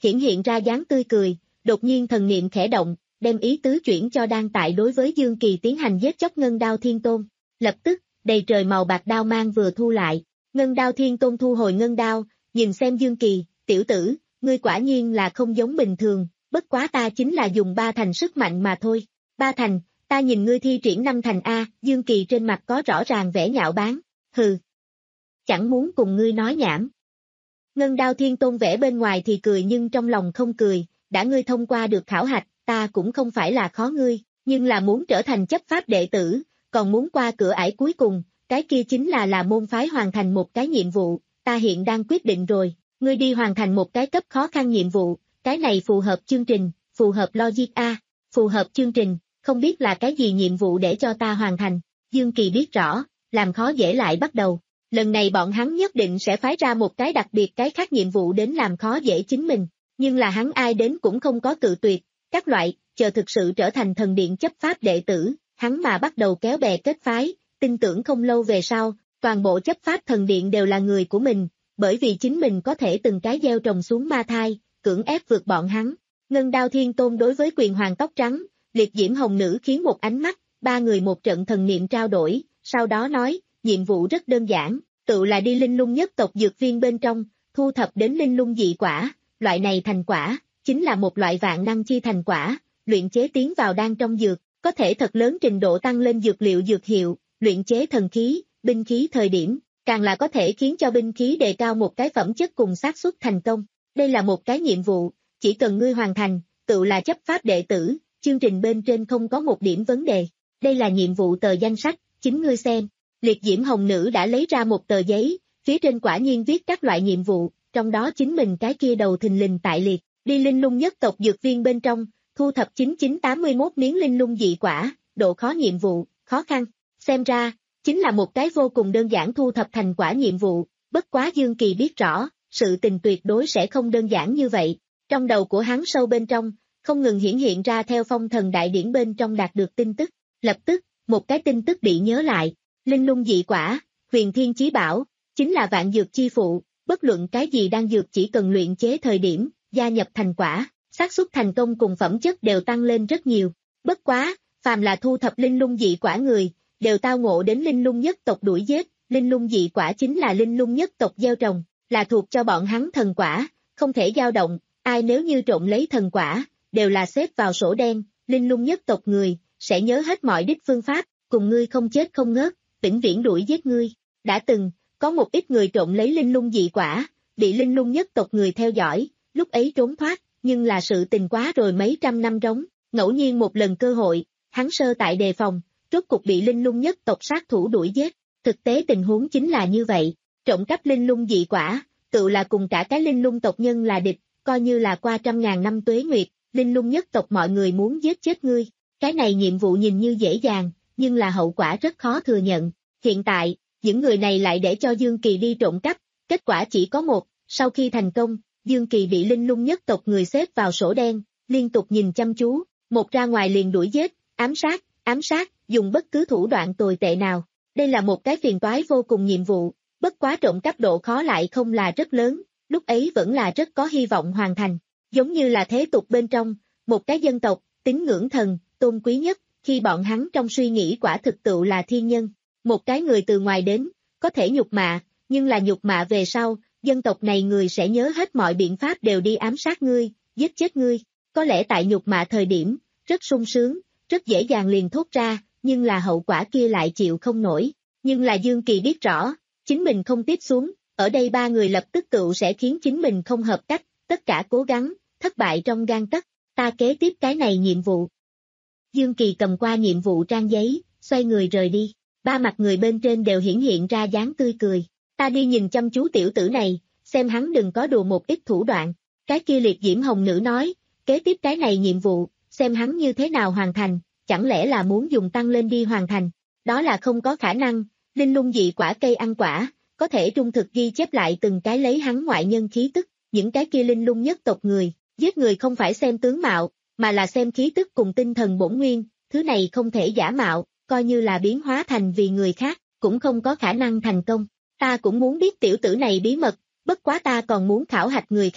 hiển hiện ra dáng tươi cười, đột nhiên thần niệm khẽ động, đem ý tứ chuyển cho đang tại đối với Dương Kỳ tiến hành giết chóc Ngân Đao Thiên Tôn. Lập tức, đầy trời màu bạc đao mang vừa thu lại, Ngân Đao Thiên Tôn thu hồi ngân đao, nhìn xem Dương Kỳ, tiểu tử, ngươi quả nhiên là không giống bình thường, bất quá ta chính là dùng ba thành sức mạnh mà thôi. Ba thành, ta nhìn ngươi thi triển năm thành A, Dương Kỳ trên mặt có rõ ràng vẻ nhạo báng, hừ. Chẳng muốn cùng ngươi nói nhảm. Ngân Đao Thiên Tôn vẽ bên ngoài thì cười nhưng trong lòng không cười, đã ngươi thông qua được khảo hạch, ta cũng không phải là khó ngươi, nhưng là muốn trở thành chấp pháp đệ tử, còn muốn qua cửa ải cuối cùng, cái kia chính là là môn phái hoàn thành một cái nhiệm vụ, ta hiện đang quyết định rồi, ngươi đi hoàn thành một cái cấp khó khăn nhiệm vụ, cái này phù hợp chương trình, phù hợp logic A, phù hợp chương trình, không biết là cái gì nhiệm vụ để cho ta hoàn thành, Dương Kỳ biết rõ, làm khó dễ lại bắt đầu. Lần này bọn hắn nhất định sẽ phái ra một cái đặc biệt cái khác nhiệm vụ đến làm khó dễ chính mình, nhưng là hắn ai đến cũng không có cự tuyệt, các loại, chờ thực sự trở thành thần điện chấp pháp đệ tử, hắn mà bắt đầu kéo bè kết phái, tin tưởng không lâu về sau, toàn bộ chấp pháp thần điện đều là người của mình, bởi vì chính mình có thể từng cái gieo trồng xuống ma thai, cưỡng ép vượt bọn hắn. Ngân Đao Thiên Tôn đối với quyền hoàng tóc trắng, liệt diễm hồng nữ khiến một ánh mắt, ba người một trận thần niệm trao đổi, sau đó nói, nhiệm vụ rất đơn giản, tự là đi linh lung nhất tộc dược viên bên trong, thu thập đến linh lung dị quả, loại này thành quả, chính là một loại vạn năng chi thành quả, luyện chế tiến vào đan trong dược, có thể thật lớn trình độ tăng lên dược liệu dược hiệu, luyện chế thần khí, binh khí thời điểm, càng là có thể khiến cho binh khí đề cao một cái phẩm chất cùng xác suất thành công. Đây là một cái nhiệm vụ, chỉ cần ngươi hoàn thành, tự là chấp pháp đệ tử, chương trình bên trên không có một điểm vấn đề. Đây là nhiệm vụ tờ danh sách, chính ngươi xem. Liệt diễm hồng nữ đã lấy ra một tờ giấy, phía trên quả nhiên viết các loại nhiệm vụ, trong đó chính mình cái kia đầu thình lình tại liệt, đi linh lung nhất tộc dược viên bên trong, thu thập chín chín tám mươi mốt miếng linh lung dị quả, độ khó nhiệm vụ, khó khăn, xem ra, chính là một cái vô cùng đơn giản thu thập thành quả nhiệm vụ, bất quá Dương Kỳ biết rõ, sự tình tuyệt đối sẽ không đơn giản như vậy, trong đầu của hắn sâu bên trong, không ngừng hiển hiện ra theo phong thần đại điển bên trong đạt được tin tức, lập tức, một cái tin tức bị nhớ lại. Linh lung dị quả, huyền thiên chí bảo, chính là vạn dược chi phụ, bất luận cái gì đang dược chỉ cần luyện chế thời điểm, gia nhập thành quả, xác suất thành công cùng phẩm chất đều tăng lên rất nhiều. Bất quá, phàm là thu thập linh lung dị quả người, đều tao ngộ đến linh lung nhất tộc đuổi giết, linh lung dị quả chính là linh lung nhất tộc gieo trồng, là thuộc cho bọn hắn thần quả, không thể dao động, ai nếu như trộm lấy thần quả, đều là xếp vào sổ đen, linh lung nhất tộc người, sẽ nhớ hết mọi đích phương pháp, cùng ngươi không chết không ngớt. Vĩnh viễn đuổi giết ngươi, đã từng, có một ít người trộm lấy linh lung dị quả, bị linh lung nhất tộc người theo dõi, lúc ấy trốn thoát, nhưng là sự tình quá rồi mấy trăm năm rống, ngẫu nhiên một lần cơ hội, hắn sơ tại đề phòng, rốt cục bị linh lung nhất tộc sát thủ đuổi giết, thực tế tình huống chính là như vậy, trộm cắp linh lung dị quả, tự là cùng cả cái linh lung tộc nhân là địch, coi như là qua trăm ngàn năm tuế nguyệt, linh lung nhất tộc mọi người muốn giết chết ngươi, cái này nhiệm vụ nhìn như dễ dàng, nhưng là hậu quả rất khó thừa nhận. Hiện tại, những người này lại để cho Dương Kỳ đi trộm cắp, kết quả chỉ có một, sau khi thành công, Dương Kỳ bị linh lung nhất tộc người xếp vào sổ đen, liên tục nhìn chăm chú, một ra ngoài liền đuổi giết, ám sát, ám sát, dùng bất cứ thủ đoạn tồi tệ nào. Đây là một cái phiền toái vô cùng nhiệm vụ, bất quá trộm cắp độ khó lại không là rất lớn, lúc ấy vẫn là rất có hy vọng hoàn thành. Giống như là thế tục bên trong, một cái dân tộc, tín ngưỡng thần, tôn quý nhất, khi bọn hắn trong suy nghĩ quả thực tự là thiên nhân. Một cái người từ ngoài đến, có thể nhục mạ, nhưng là nhục mạ về sau, dân tộc này người sẽ nhớ hết mọi biện pháp đều đi ám sát ngươi, giết chết ngươi. Có lẽ tại nhục mạ thời điểm, rất sung sướng, rất dễ dàng liền thốt ra, nhưng là hậu quả kia lại chịu không nổi. Nhưng là Dương Kỳ biết rõ, chính mình không tiếp xuống, ở đây ba người lập tức tự sẽ khiến chính mình không hợp cách, tất cả cố gắng, thất bại trong gang tấc, ta kế tiếp cái này nhiệm vụ. Dương Kỳ cầm qua nhiệm vụ trang giấy, xoay người rời đi, ba mặt người bên trên đều hiển hiện ra dáng tươi cười, ta đi nhìn chăm chú tiểu tử này, xem hắn đừng có đùa một ít thủ đoạn, cái kia liệt diễm hồng nữ nói, kế tiếp cái này nhiệm vụ, xem hắn như thế nào hoàn thành, chẳng lẽ là muốn dùng tăng lên đi hoàn thành, đó là không có khả năng, linh lung dị quả cây ăn quả, có thể trung thực ghi chép lại từng cái lấy hắn ngoại nhân khí tức, những cái kia linh lung nhất tộc người, giết người không phải xem tướng mạo, mà là xem khí tức cùng tinh thần bổn nguyên, thứ này không thể giả mạo, coi như là biến hóa thành vì người khác, cũng không có khả năng thành công. Ta cũng muốn biết tiểu tử này bí mật, bất quá ta còn muốn khảo hạch người khác,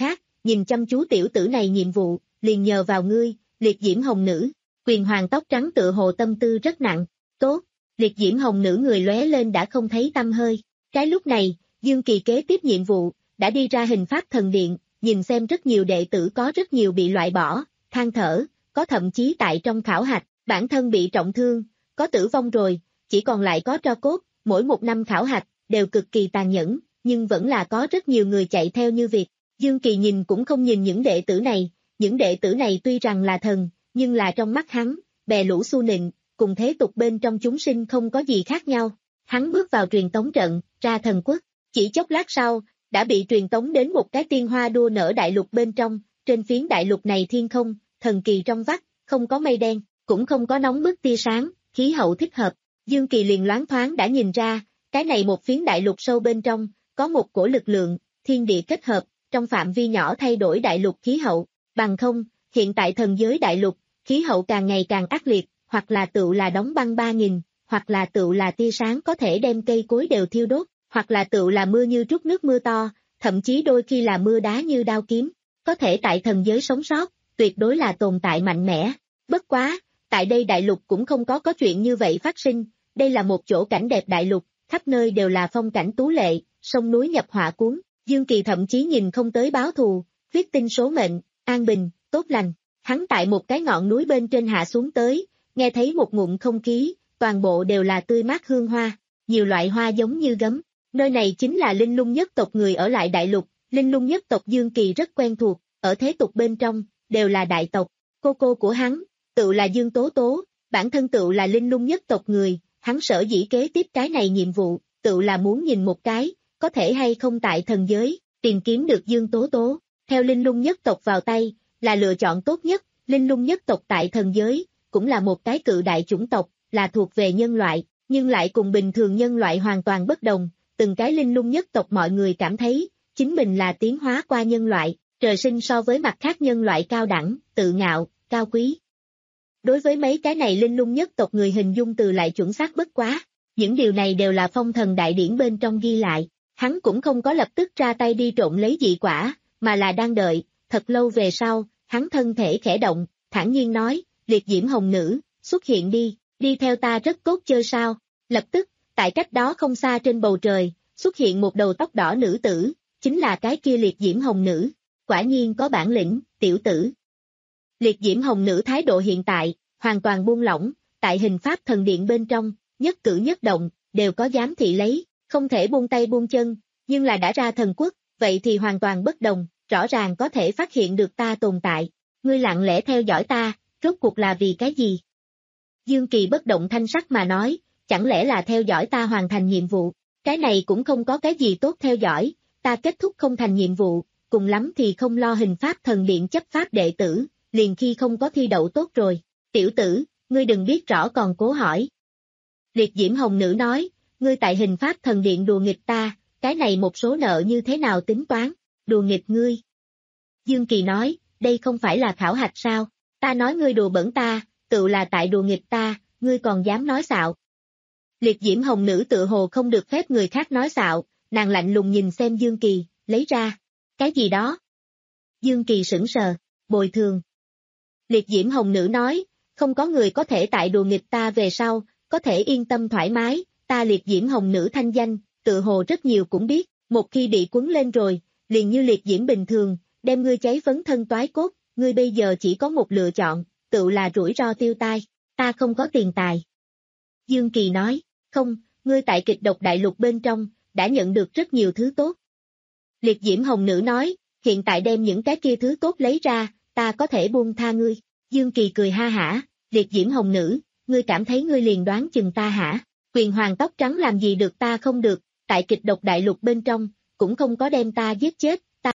nhìn chăm chú tiểu tử này nhiệm vụ, liền nhờ vào ngươi, liệt diễm hồng nữ. Quyền hoàng tóc trắng tựa hồ tâm tư rất nặng, tốt, liệt diễm hồng nữ người lóe lên đã không thấy tăm hơi. Cái lúc này, Dương Kỳ kế tiếp nhiệm vụ, đã đi ra hình pháp thần điện, nhìn xem rất nhiều đệ tử có rất nhiều bị loại bỏ, than thở, có thậm chí tại trong khảo hạch, bản thân bị trọng thương, có tử vong rồi, chỉ còn lại có tro cốt, mỗi một năm khảo hạch, đều cực kỳ tàn nhẫn, nhưng vẫn là có rất nhiều người chạy theo như việc. Dương Kỳ nhìn cũng không nhìn những đệ tử này, những đệ tử này tuy rằng là thần, nhưng là trong mắt hắn, bè lũ xu nịnh, cùng thế tục bên trong chúng sinh không có gì khác nhau. Hắn bước vào truyền tống trận, ra thần quốc, chỉ chốc lát sau, đã bị truyền tống đến một cái tiên hoa đua nở đại lục bên trong, trên phiến đại lục này thiên không, thần kỳ trong vắt, không có mây đen, cũng không có nóng bức tia sáng, khí hậu thích hợp. Dương Kỳ liền loáng thoáng đã nhìn ra, cái này một phiến đại lục sâu bên trong, có một cổ lực lượng, thiên địa kết hợp, trong phạm vi nhỏ thay đổi đại lục khí hậu, bằng không, hiện tại thần giới đại lục, khí hậu càng ngày càng ác liệt, hoặc là tựu là đóng băng ba nghìn, hoặc là tựu là tia sáng có thể đem cây cối đều thiêu đốt, hoặc là tựu là mưa như trút nước mưa to, thậm chí đôi khi là mưa đá như đao kiếm, có thể tại thần giới sống sót, tuyệt đối là tồn tại mạnh mẽ. Bất quá, tại đây đại lục cũng không có có chuyện như vậy phát sinh, đây là một chỗ cảnh đẹp đại lục, khắp nơi đều là phong cảnh tú lệ, sông núi nhập họa cuốn, Dương Kỳ thậm chí nhìn không tới báo thù, viết tinh số mệnh, an bình, tốt lành, hắn tại một cái ngọn núi bên trên hạ xuống tới, nghe thấy một ngụm không khí, toàn bộ đều là tươi mát hương hoa, nhiều loại hoa giống như gấm, nơi này chính là linh lung nhất tộc người ở lại đại lục, linh lung nhất tộc Dương Kỳ rất quen thuộc, ở thế tục bên trong, đều là đại tộc, cô cô của hắn, tự là Dương Tố Tố, bản thân tự là linh lung nhất tộc người, hắn sở dĩ kế tiếp cái này nhiệm vụ, tự là muốn nhìn một cái, có thể hay không tại thần giới, tìm kiếm được Dương Tố Tố, theo linh lung nhất tộc vào tay, là lựa chọn tốt nhất, linh lung nhất tộc tại thần giới, cũng là một cái cự đại chủng tộc, là thuộc về nhân loại, nhưng lại cùng bình thường nhân loại hoàn toàn bất đồng, từng cái linh lung nhất tộc mọi người cảm thấy, chính mình là tiến hóa qua nhân loại, trời sinh so với mặt khác nhân loại cao đẳng, tự ngạo, cao quý. Đối với mấy cái này linh lung nhất tộc người hình dung từ lại chuẩn xác bất quá, những điều này đều là phong thần đại điển bên trong ghi lại, hắn cũng không có lập tức ra tay đi trộn lấy dị quả, mà là đang đợi, thật lâu về sau, hắn thân thể khẽ động, thản nhiên nói, liệt diễm hồng nữ, xuất hiện đi, đi theo ta rất cốt chơi sao, lập tức, tại cách đó không xa trên bầu trời, xuất hiện một đầu tóc đỏ nữ tử, chính là cái kia liệt diễm hồng nữ, quả nhiên có bản lĩnh, tiểu tử. Liệt diễm hồng nữ thái độ hiện tại, hoàn toàn buông lỏng, tại hình pháp thần điện bên trong, nhất cử nhất động, đều có giám thị lấy, không thể buông tay buông chân, nhưng là đã ra thần quốc, vậy thì hoàn toàn bất đồng, rõ ràng có thể phát hiện được ta tồn tại, ngươi lặng lẽ theo dõi ta, rốt cuộc là vì cái gì? Dương Kỳ bất động thanh sắc mà nói, chẳng lẽ là theo dõi ta hoàn thành nhiệm vụ, cái này cũng không có cái gì tốt theo dõi, ta kết thúc không thành nhiệm vụ, cùng lắm thì không lo hình pháp thần điện chấp pháp đệ tử, liền khi không có thi đậu tốt rồi, tiểu tử, ngươi đừng biết rõ còn cố hỏi. Liệt diễm hồng nữ nói, ngươi tại hình pháp thần điện đùa nghịch ta, cái này một số nợ như thế nào tính toán, đùa nghịch ngươi. Dương Kỳ nói, đây không phải là khảo hạch sao, ta nói ngươi đùa bẩn ta, tự là tại đùa nghịch ta, ngươi còn dám nói xạo. Liệt diễm hồng nữ tự hồ không được phép người khác nói xạo, nàng lạnh lùng nhìn xem Dương Kỳ, lấy ra, cái gì đó. Dương Kỳ sững sờ, bồi thường. Liệt diễm hồng nữ nói, không có người có thể tại đùa nghịch ta về sau, có thể yên tâm thoải mái, ta liệt diễm hồng nữ thanh danh, tự hồ rất nhiều cũng biết, một khi bị quấn lên rồi, liền như liệt diễm bình thường, đem ngươi cháy phấn thân toái cốt, ngươi bây giờ chỉ có một lựa chọn, tự là rủi ro tiêu tai, ta không có tiền tài. Dương Kỳ nói, không, ngươi tại kịch độc đại lục bên trong, đã nhận được rất nhiều thứ tốt. Liệt diễm hồng nữ nói, hiện tại đem những cái kia thứ tốt lấy ra, ta có thể buông tha ngươi. Dương Kỳ cười ha hả, liệt diễm hồng nữ, ngươi cảm thấy ngươi liền đoán chừng ta hả? Quyền hoàng tóc trắng làm gì được ta không được, tại kịch độc đại lục bên trong, cũng không có đem ta giết chết, ta.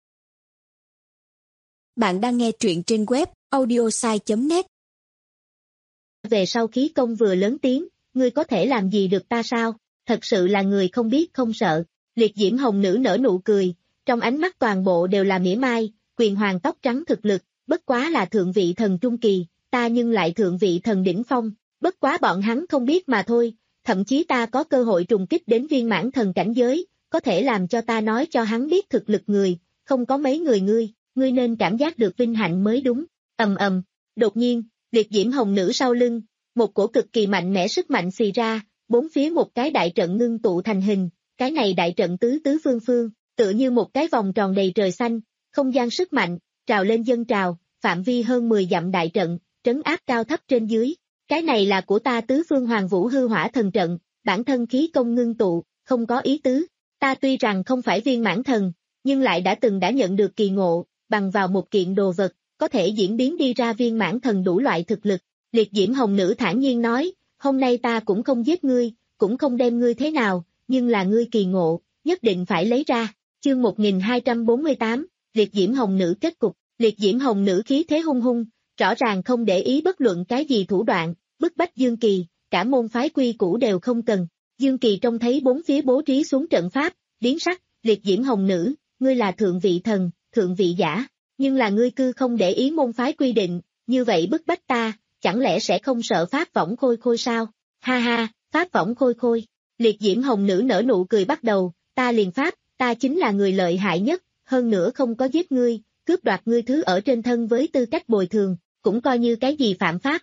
Bạn đang nghe truyện trên web audiosai chấm net. Về sau khí công vừa lớn tiếng, ngươi có thể làm gì được ta sao? Thật sự là người không biết không sợ. Liệt diễm hồng nữ nở nụ cười, trong ánh mắt toàn bộ đều là mỉa mai, quyền hoàng tóc trắng thực lực, bất quá là thượng vị thần trung kỳ, ta nhưng lại thượng vị thần đỉnh phong, bất quá bọn hắn không biết mà thôi, thậm chí ta có cơ hội trùng kích đến viên mãn thần cảnh giới, có thể làm cho ta nói cho hắn biết thực lực người, không có mấy người ngươi, ngươi nên cảm giác được vinh hạnh mới đúng. Ầm ầm, đột nhiên, liệt diễm hồng nữ sau lưng, một cổ cực kỳ mạnh mẽ sức mạnh xì ra, bốn phía một cái đại trận ngưng tụ thành hình, cái này đại trận tứ tứ phương phương, tựa như một cái vòng tròn đầy trời xanh, không gian sức mạnh, trào lên dâng trào, phạm vi hơn mười dặm đại trận, trấn áp cao thấp trên dưới. Cái này là của ta tứ phương hoàng vũ hư hỏa thần trận, bản thân khí công ngưng tụ, không có ý tứ. Ta tuy rằng không phải viên mãn thần, nhưng lại đã từng đã nhận được kỳ ngộ, bằng vào một kiện đồ vật, có thể diễn biến đi ra viên mãn thần đủ loại thực lực. Liệt diễm hồng nữ thản nhiên nói, hôm nay ta cũng không giết ngươi, cũng không đem ngươi thế nào, nhưng là ngươi kỳ ngộ, nhất định phải lấy ra. Chương một nghìn hai trăm bốn mươi tám, liệt diễm hồng nữ kết cục. Liệt diễm hồng nữ khí thế hung hung, rõ ràng không để ý bất luận cái gì thủ đoạn, bức bách Dương Kỳ, cả môn phái quy củ đều không cần. Dương Kỳ trông thấy bốn phía bố trí xuống trận pháp, biến sắc, liệt diễm hồng nữ, ngươi là thượng vị thần, thượng vị giả, nhưng là ngươi cư không để ý môn phái quy định, như vậy bức bách ta, chẳng lẽ sẽ không sợ pháp võng khôi khôi sao? Ha ha, pháp võng khôi khôi. Liệt diễm hồng nữ nở nụ cười bắt đầu, ta liền pháp, ta chính là người lợi hại nhất, hơn nữa không có giết ngươi, cướp đoạt ngươi thứ ở trên thân với tư cách bồi thường, cũng coi như cái gì phạm pháp.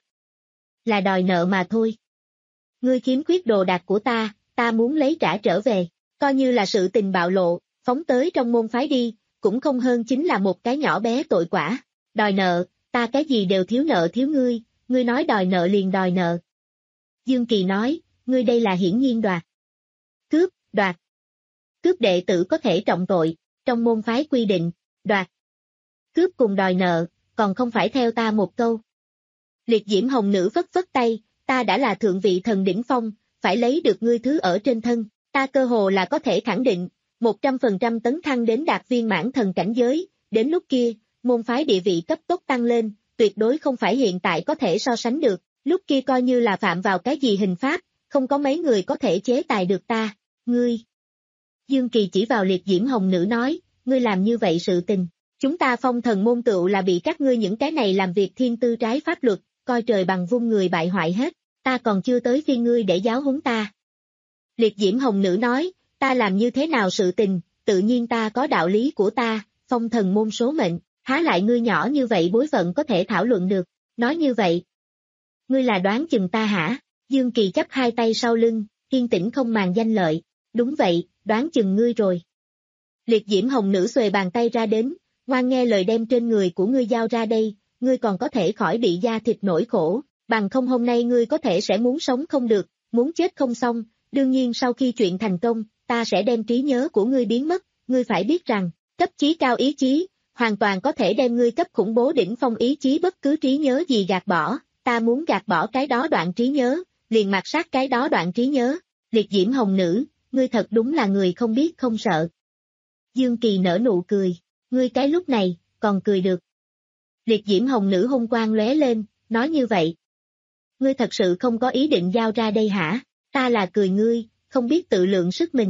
Là đòi nợ mà thôi. Ngươi khiếm khuyết đồ đạc của ta, ta muốn lấy trả trở về, coi như là sự tình bạo lộ, phóng tới trong môn phái đi, cũng không hơn chính là một cái nhỏ bé tội quả. Đòi nợ, ta cái gì đều thiếu nợ thiếu ngươi, ngươi nói đòi nợ liền đòi nợ. Dương Kỳ nói, ngươi đây là hiển nhiên đoạt. Cướp, đoạt. Cướp đệ tử có thể trọng tội, trong môn phái quy định, đoạt. Cướp cùng đòi nợ, còn không phải theo ta một câu. Liệt diễm hồng nữ vất vất tay, ta đã là thượng vị thần đỉnh phong, phải lấy được ngươi thứ ở trên thân, ta cơ hồ là có thể khẳng định, một trăm phần trăm tấn thăng đến đạt viên mãn thần cảnh giới, đến lúc kia, môn phái địa vị cấp tốc tăng lên, tuyệt đối không phải hiện tại có thể so sánh được, lúc kia coi như là phạm vào cái gì hình pháp, không có mấy người có thể chế tài được ta, ngươi. Dương Kỳ chỉ vào liệt diễm hồng nữ nói, ngươi làm như vậy sự tình, chúng ta phong thần môn tựu là bị các ngươi những cái này làm việc thiên tư trái pháp luật, coi trời bằng vung người bại hoại hết, ta còn chưa tới phiên ngươi để giáo huấn ta. Liệt diễm hồng nữ nói, ta làm như thế nào sự tình, tự nhiên ta có đạo lý của ta, phong thần môn số mệnh, há lại ngươi nhỏ như vậy bối phận có thể thảo luận được, nói như vậy. Ngươi là đoán chừng ta hả? Dương Kỳ chắp hai tay sau lưng, yên tĩnh không màng danh lợi, đúng vậy, đoán chừng ngươi rồi. Liệt diễm hồng nữ xuề bàn tay ra đến, ngoan nghe lời đem trên người của ngươi giao ra đây, ngươi còn có thể khỏi bị da thịt nỗi khổ, bằng không hôm nay ngươi có thể sẽ muốn sống không được, muốn chết không xong, đương nhiên sau khi chuyện thành công, ta sẽ đem trí nhớ của ngươi biến mất, ngươi phải biết rằng, cấp chí cao ý chí, hoàn toàn có thể đem ngươi cấp khủng bố đỉnh phong ý chí bất cứ trí nhớ gì gạt bỏ, ta muốn gạt bỏ cái đó đoạn trí nhớ, liền mặc sát cái đó đoạn trí nhớ, liệt diễm hồng nữ, ngươi thật đúng là người không biết không sợ. Dương Kỳ nở nụ cười, ngươi cái lúc này, còn cười được. Liệt diễm hồng nữ hung quang lóe lên, nói như vậy. Ngươi thật sự không có ý định giao ra đây hả? Ta là cười ngươi, không biết tự lượng sức mình.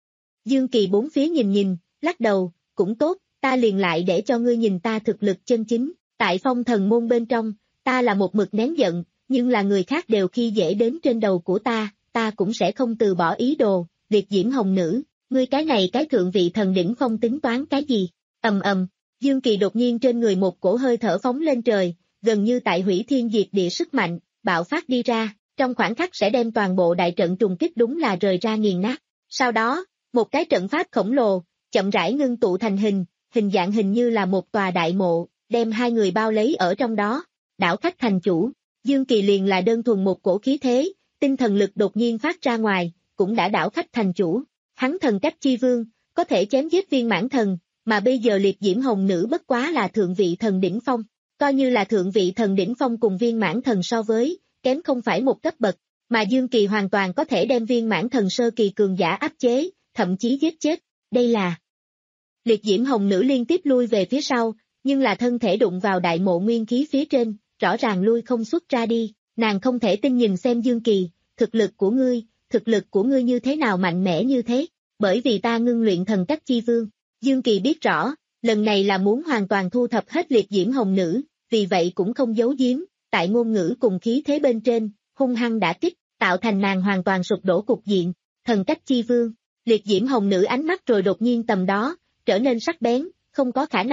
Dương Kỳ bốn phía nhìn nhìn, lắc đầu, cũng tốt, ta liền lại để cho ngươi nhìn ta thực lực chân chính. Tại phong thần môn bên trong, ta là một mực nén giận, nhưng là người khác đều khi dễ đến trên đầu của ta, ta cũng sẽ không từ bỏ ý đồ. Liệt diễm hồng nữ, ngươi cái này cái thượng vị thần đỉnh phong tính toán cái gì? Ầm ầm, Dương Kỳ đột nhiên trên người một cổ hơi thở phóng lên trời, gần như tại hủy thiên diệt địa sức mạnh, bạo phát đi ra, trong khoảnh khắc sẽ đem toàn bộ đại trận trùng kích đúng là rời ra nghiền nát. Sau đó, một cái trận pháp khổng lồ, chậm rãi ngưng tụ thành hình, hình dạng hình như là một tòa đại mộ, đem hai người bao lấy ở trong đó, đảo khách thành chủ. Dương Kỳ liền là đơn thuần một cổ khí thế, tinh thần lực đột nhiên phát ra ngoài, cũng đã đảo khách thành chủ. Hắn thần cách chi vương, có thể chém giết viên mãn thần, mà bây giờ liệt diễm hồng nữ bất quá là thượng vị thần đỉnh phong, coi như là thượng vị thần đỉnh phong cùng viên mãn thần so với, kém không phải một cấp bậc, mà Dương Kỳ hoàn toàn có thể đem viên mãn thần sơ kỳ cường giả áp chế, thậm chí giết chết, đây là... Liệt diễm hồng nữ liên tiếp lui về phía sau, nhưng là thân thể đụng vào đại mộ nguyên khí phía trên, rõ ràng lui không xuất ra đi, nàng không thể tin nhìn xem Dương Kỳ, thực lực của ngươi, thực lực của ngươi như thế nào mạnh mẽ như thế, bởi vì ta ngưng luyện thần cách chi vương. Dương Kỳ biết rõ, lần này là muốn hoàn toàn thu thập hết liệt diễm hồng nữ, vì vậy cũng không giấu giếm, tại ngôn ngữ cùng khí thế bên trên, hung hăng đã kích, tạo thành nàng hoàn toàn sụp đổ cục diện, thần cách chi vương. Liệt diễm hồng nữ ánh mắt rồi đột nhiên tầm đó, trở nên sắc bén, không có khả năng,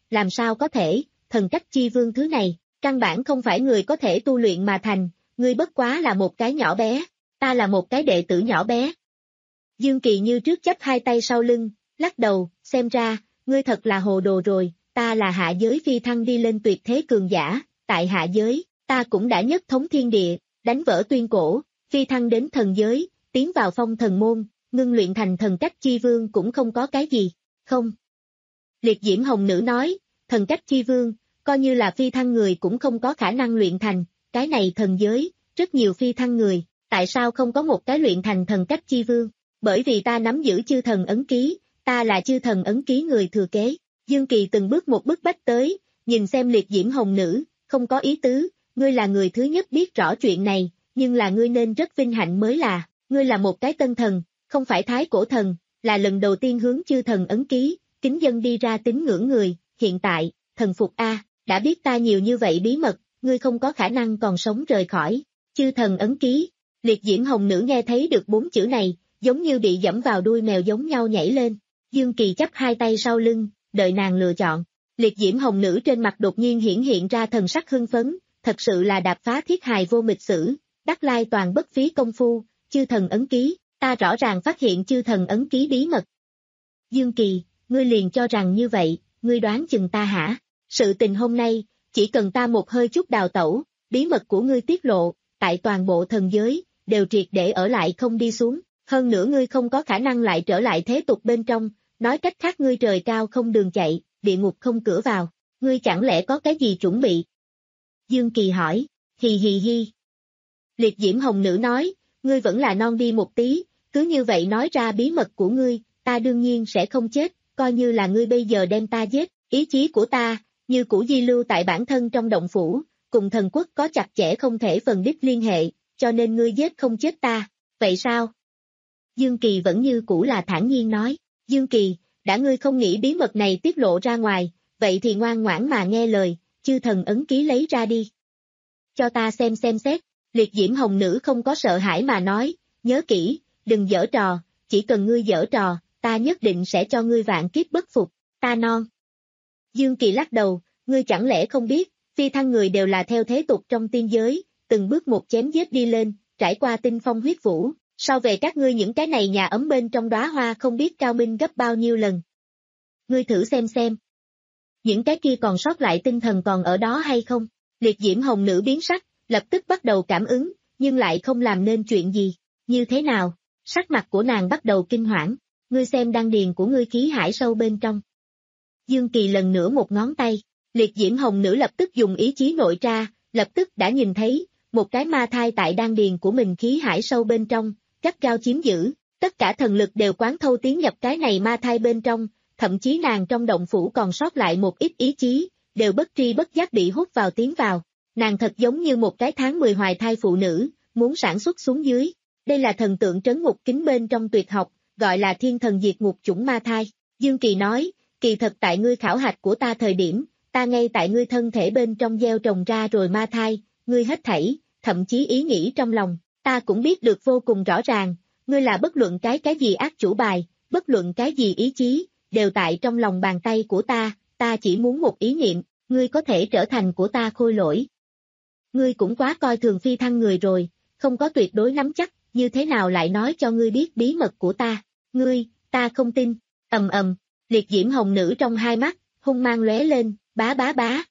làm sao có thể, thần cách chi vương thứ này, căn bản không phải người có thể tu luyện mà thành, ngươi bất quá là một cái nhỏ bé, ta là một cái đệ tử nhỏ bé. Dương Kỳ như trước chắp hai tay sau lưng, lắc đầu, xem ra, ngươi thật là hồ đồ rồi, ta là hạ giới phi thăng đi lên tuyệt thế cường giả, tại hạ giới, ta cũng đã nhất thống thiên địa, đánh vỡ tuyên cổ, phi thăng đến thần giới, tiến vào phong thần môn, ngưng luyện thành thần cách chi vương cũng không có cái gì, không. Liệt Diễm Hồng Nữ nói, thần cách chi vương, coi như là phi thăng người cũng không có khả năng luyện thành, cái này thần giới, rất nhiều phi thăng người, tại sao không có một cái luyện thành thần cách chi vương? Bởi vì ta nắm giữ chư thần ấn ký, ta là chư thần ấn ký người thừa kế. Dương Kỳ từng bước một bước bách tới, nhìn xem Liệt Diễm Hồng Nữ, không có ý tứ, ngươi là người thứ nhất biết rõ chuyện này, nhưng là ngươi nên rất vinh hạnh mới là, ngươi là một cái tân thần, không phải thái cổ thần, là lần đầu tiên hướng chư thần ấn ký, kính dân đi ra tín ngưỡng người, hiện tại, thần phục A, đã biết ta nhiều như vậy bí mật, ngươi không có khả năng còn sống rời khỏi, chư thần ấn ký. Liệt Diễm Hồng Nữ nghe thấy được bốn chữ này, giống như bị dẫm vào đuôi mèo giống nhau nhảy lên, Dương Kỳ chắp hai tay sau lưng, đợi nàng lựa chọn. Liệt Diễm Hồng Nữ trên mặt đột nhiên hiển hiện ra thần sắc hưng phấn, thật sự là đạp phá thiết hài vô mịch sử, đắc lai toàn bất phí công phu, chư thần ấn ký, ta rõ ràng phát hiện chư thần ấn ký bí mật. Dương Kỳ, ngươi liền cho rằng như vậy, ngươi đoán chừng ta hả? Sự tình hôm nay, chỉ cần ta một hơi chút đào tẩu, bí mật của ngươi tiết lộ, tại toàn bộ thần giới, đều triệt để ở lại không đi xuống, hơn nữa ngươi không có khả năng lại trở lại thế tục bên trong, nói cách khác ngươi trời cao không đường chạy, địa ngục không cửa vào, ngươi chẳng lẽ có cái gì chuẩn bị? Dương Kỳ hỏi, hì hì hi. Liệt Diễm Hồng Nữ nói, ngươi vẫn là non đi một tí, cứ như vậy nói ra bí mật của ngươi, ta đương nhiên sẽ không chết, coi như là ngươi bây giờ đem ta giết, ý chí của ta, như cũ di lưu tại bản thân trong động phủ, cùng thần quốc có chặt chẽ không thể phần đích liên hệ, cho nên ngươi giết không chết ta, vậy sao? Dương Kỳ vẫn như cũ là thản nhiên nói, Dương Kỳ, đã ngươi không nghĩ bí mật này tiết lộ ra ngoài, vậy thì ngoan ngoãn mà nghe lời, chư thần ấn ký lấy ra đi. Cho ta xem xem xét, Liệt Diễm Hồng Nữ không có sợ hãi mà nói, nhớ kỹ, đừng giở trò, chỉ cần ngươi giở trò, ta nhất định sẽ cho ngươi vạn kiếp bất phục, ta non. Dương Kỳ lắc đầu, ngươi chẳng lẽ không biết, phi thăng người đều là theo thế tục trong tiên giới, từng bước một chém giết đi lên, trải qua tinh phong huyết vũ, so về các ngươi những cái này nhà ấm bên trong đóa hoa không biết cao minh gấp bao nhiêu lần. Ngươi thử xem xem. Những cái kia còn sót lại tinh thần còn ở đó hay không? Liệt Diễm Hồng Nữ biến sắc, lập tức bắt đầu cảm ứng, nhưng lại không làm nên chuyện gì. Như thế nào? Sắc mặt của nàng bắt đầu kinh hoảng. Ngươi xem đan điền của ngươi khí hải sâu bên trong. Dương Kỳ lần nữa một ngón tay. Liệt Diễm Hồng Nữ lập tức dùng ý chí nội tra, lập tức đã nhìn thấy, một cái ma thai tại đan điền của mình khí hải sâu bên trong, gắt gao chiếm giữ, tất cả thần lực đều quán thâu tiến nhập cái này ma thai bên trong, thậm chí nàng trong động phủ còn sót lại một ít ý chí, đều bất tri bất giác bị hút vào tiến vào. Nàng thật giống như một cái tháng mười hoài thai phụ nữ, muốn sản xuất xuống dưới. Đây là thần tượng trấn ngục kính bên trong tuyệt học, gọi là thiên thần diệt ngục chủng ma thai. Dương Kỳ nói, kỳ thật tại ngươi khảo hạch của ta thời điểm, ta ngay tại ngươi thân thể bên trong gieo trồng ra rồi ma thai, ngươi hết thảy, thậm chí ý nghĩ trong lòng, ta cũng biết được vô cùng rõ ràng, ngươi là bất luận cái cái gì ác chủ bài, bất luận cái gì ý chí, đều tại trong lòng bàn tay của ta, ta chỉ muốn một ý niệm, ngươi có thể trở thành của ta khôi lỗi. Ngươi cũng quá coi thường phi thăng người rồi, không có tuyệt đối nắm chắc, như thế nào lại nói cho ngươi biết bí mật của ta, ngươi, ta không tin, ầm ầm, Liệt Diễm Hồng Nữ trong hai mắt, hung mang lóe lên, bá bá bá.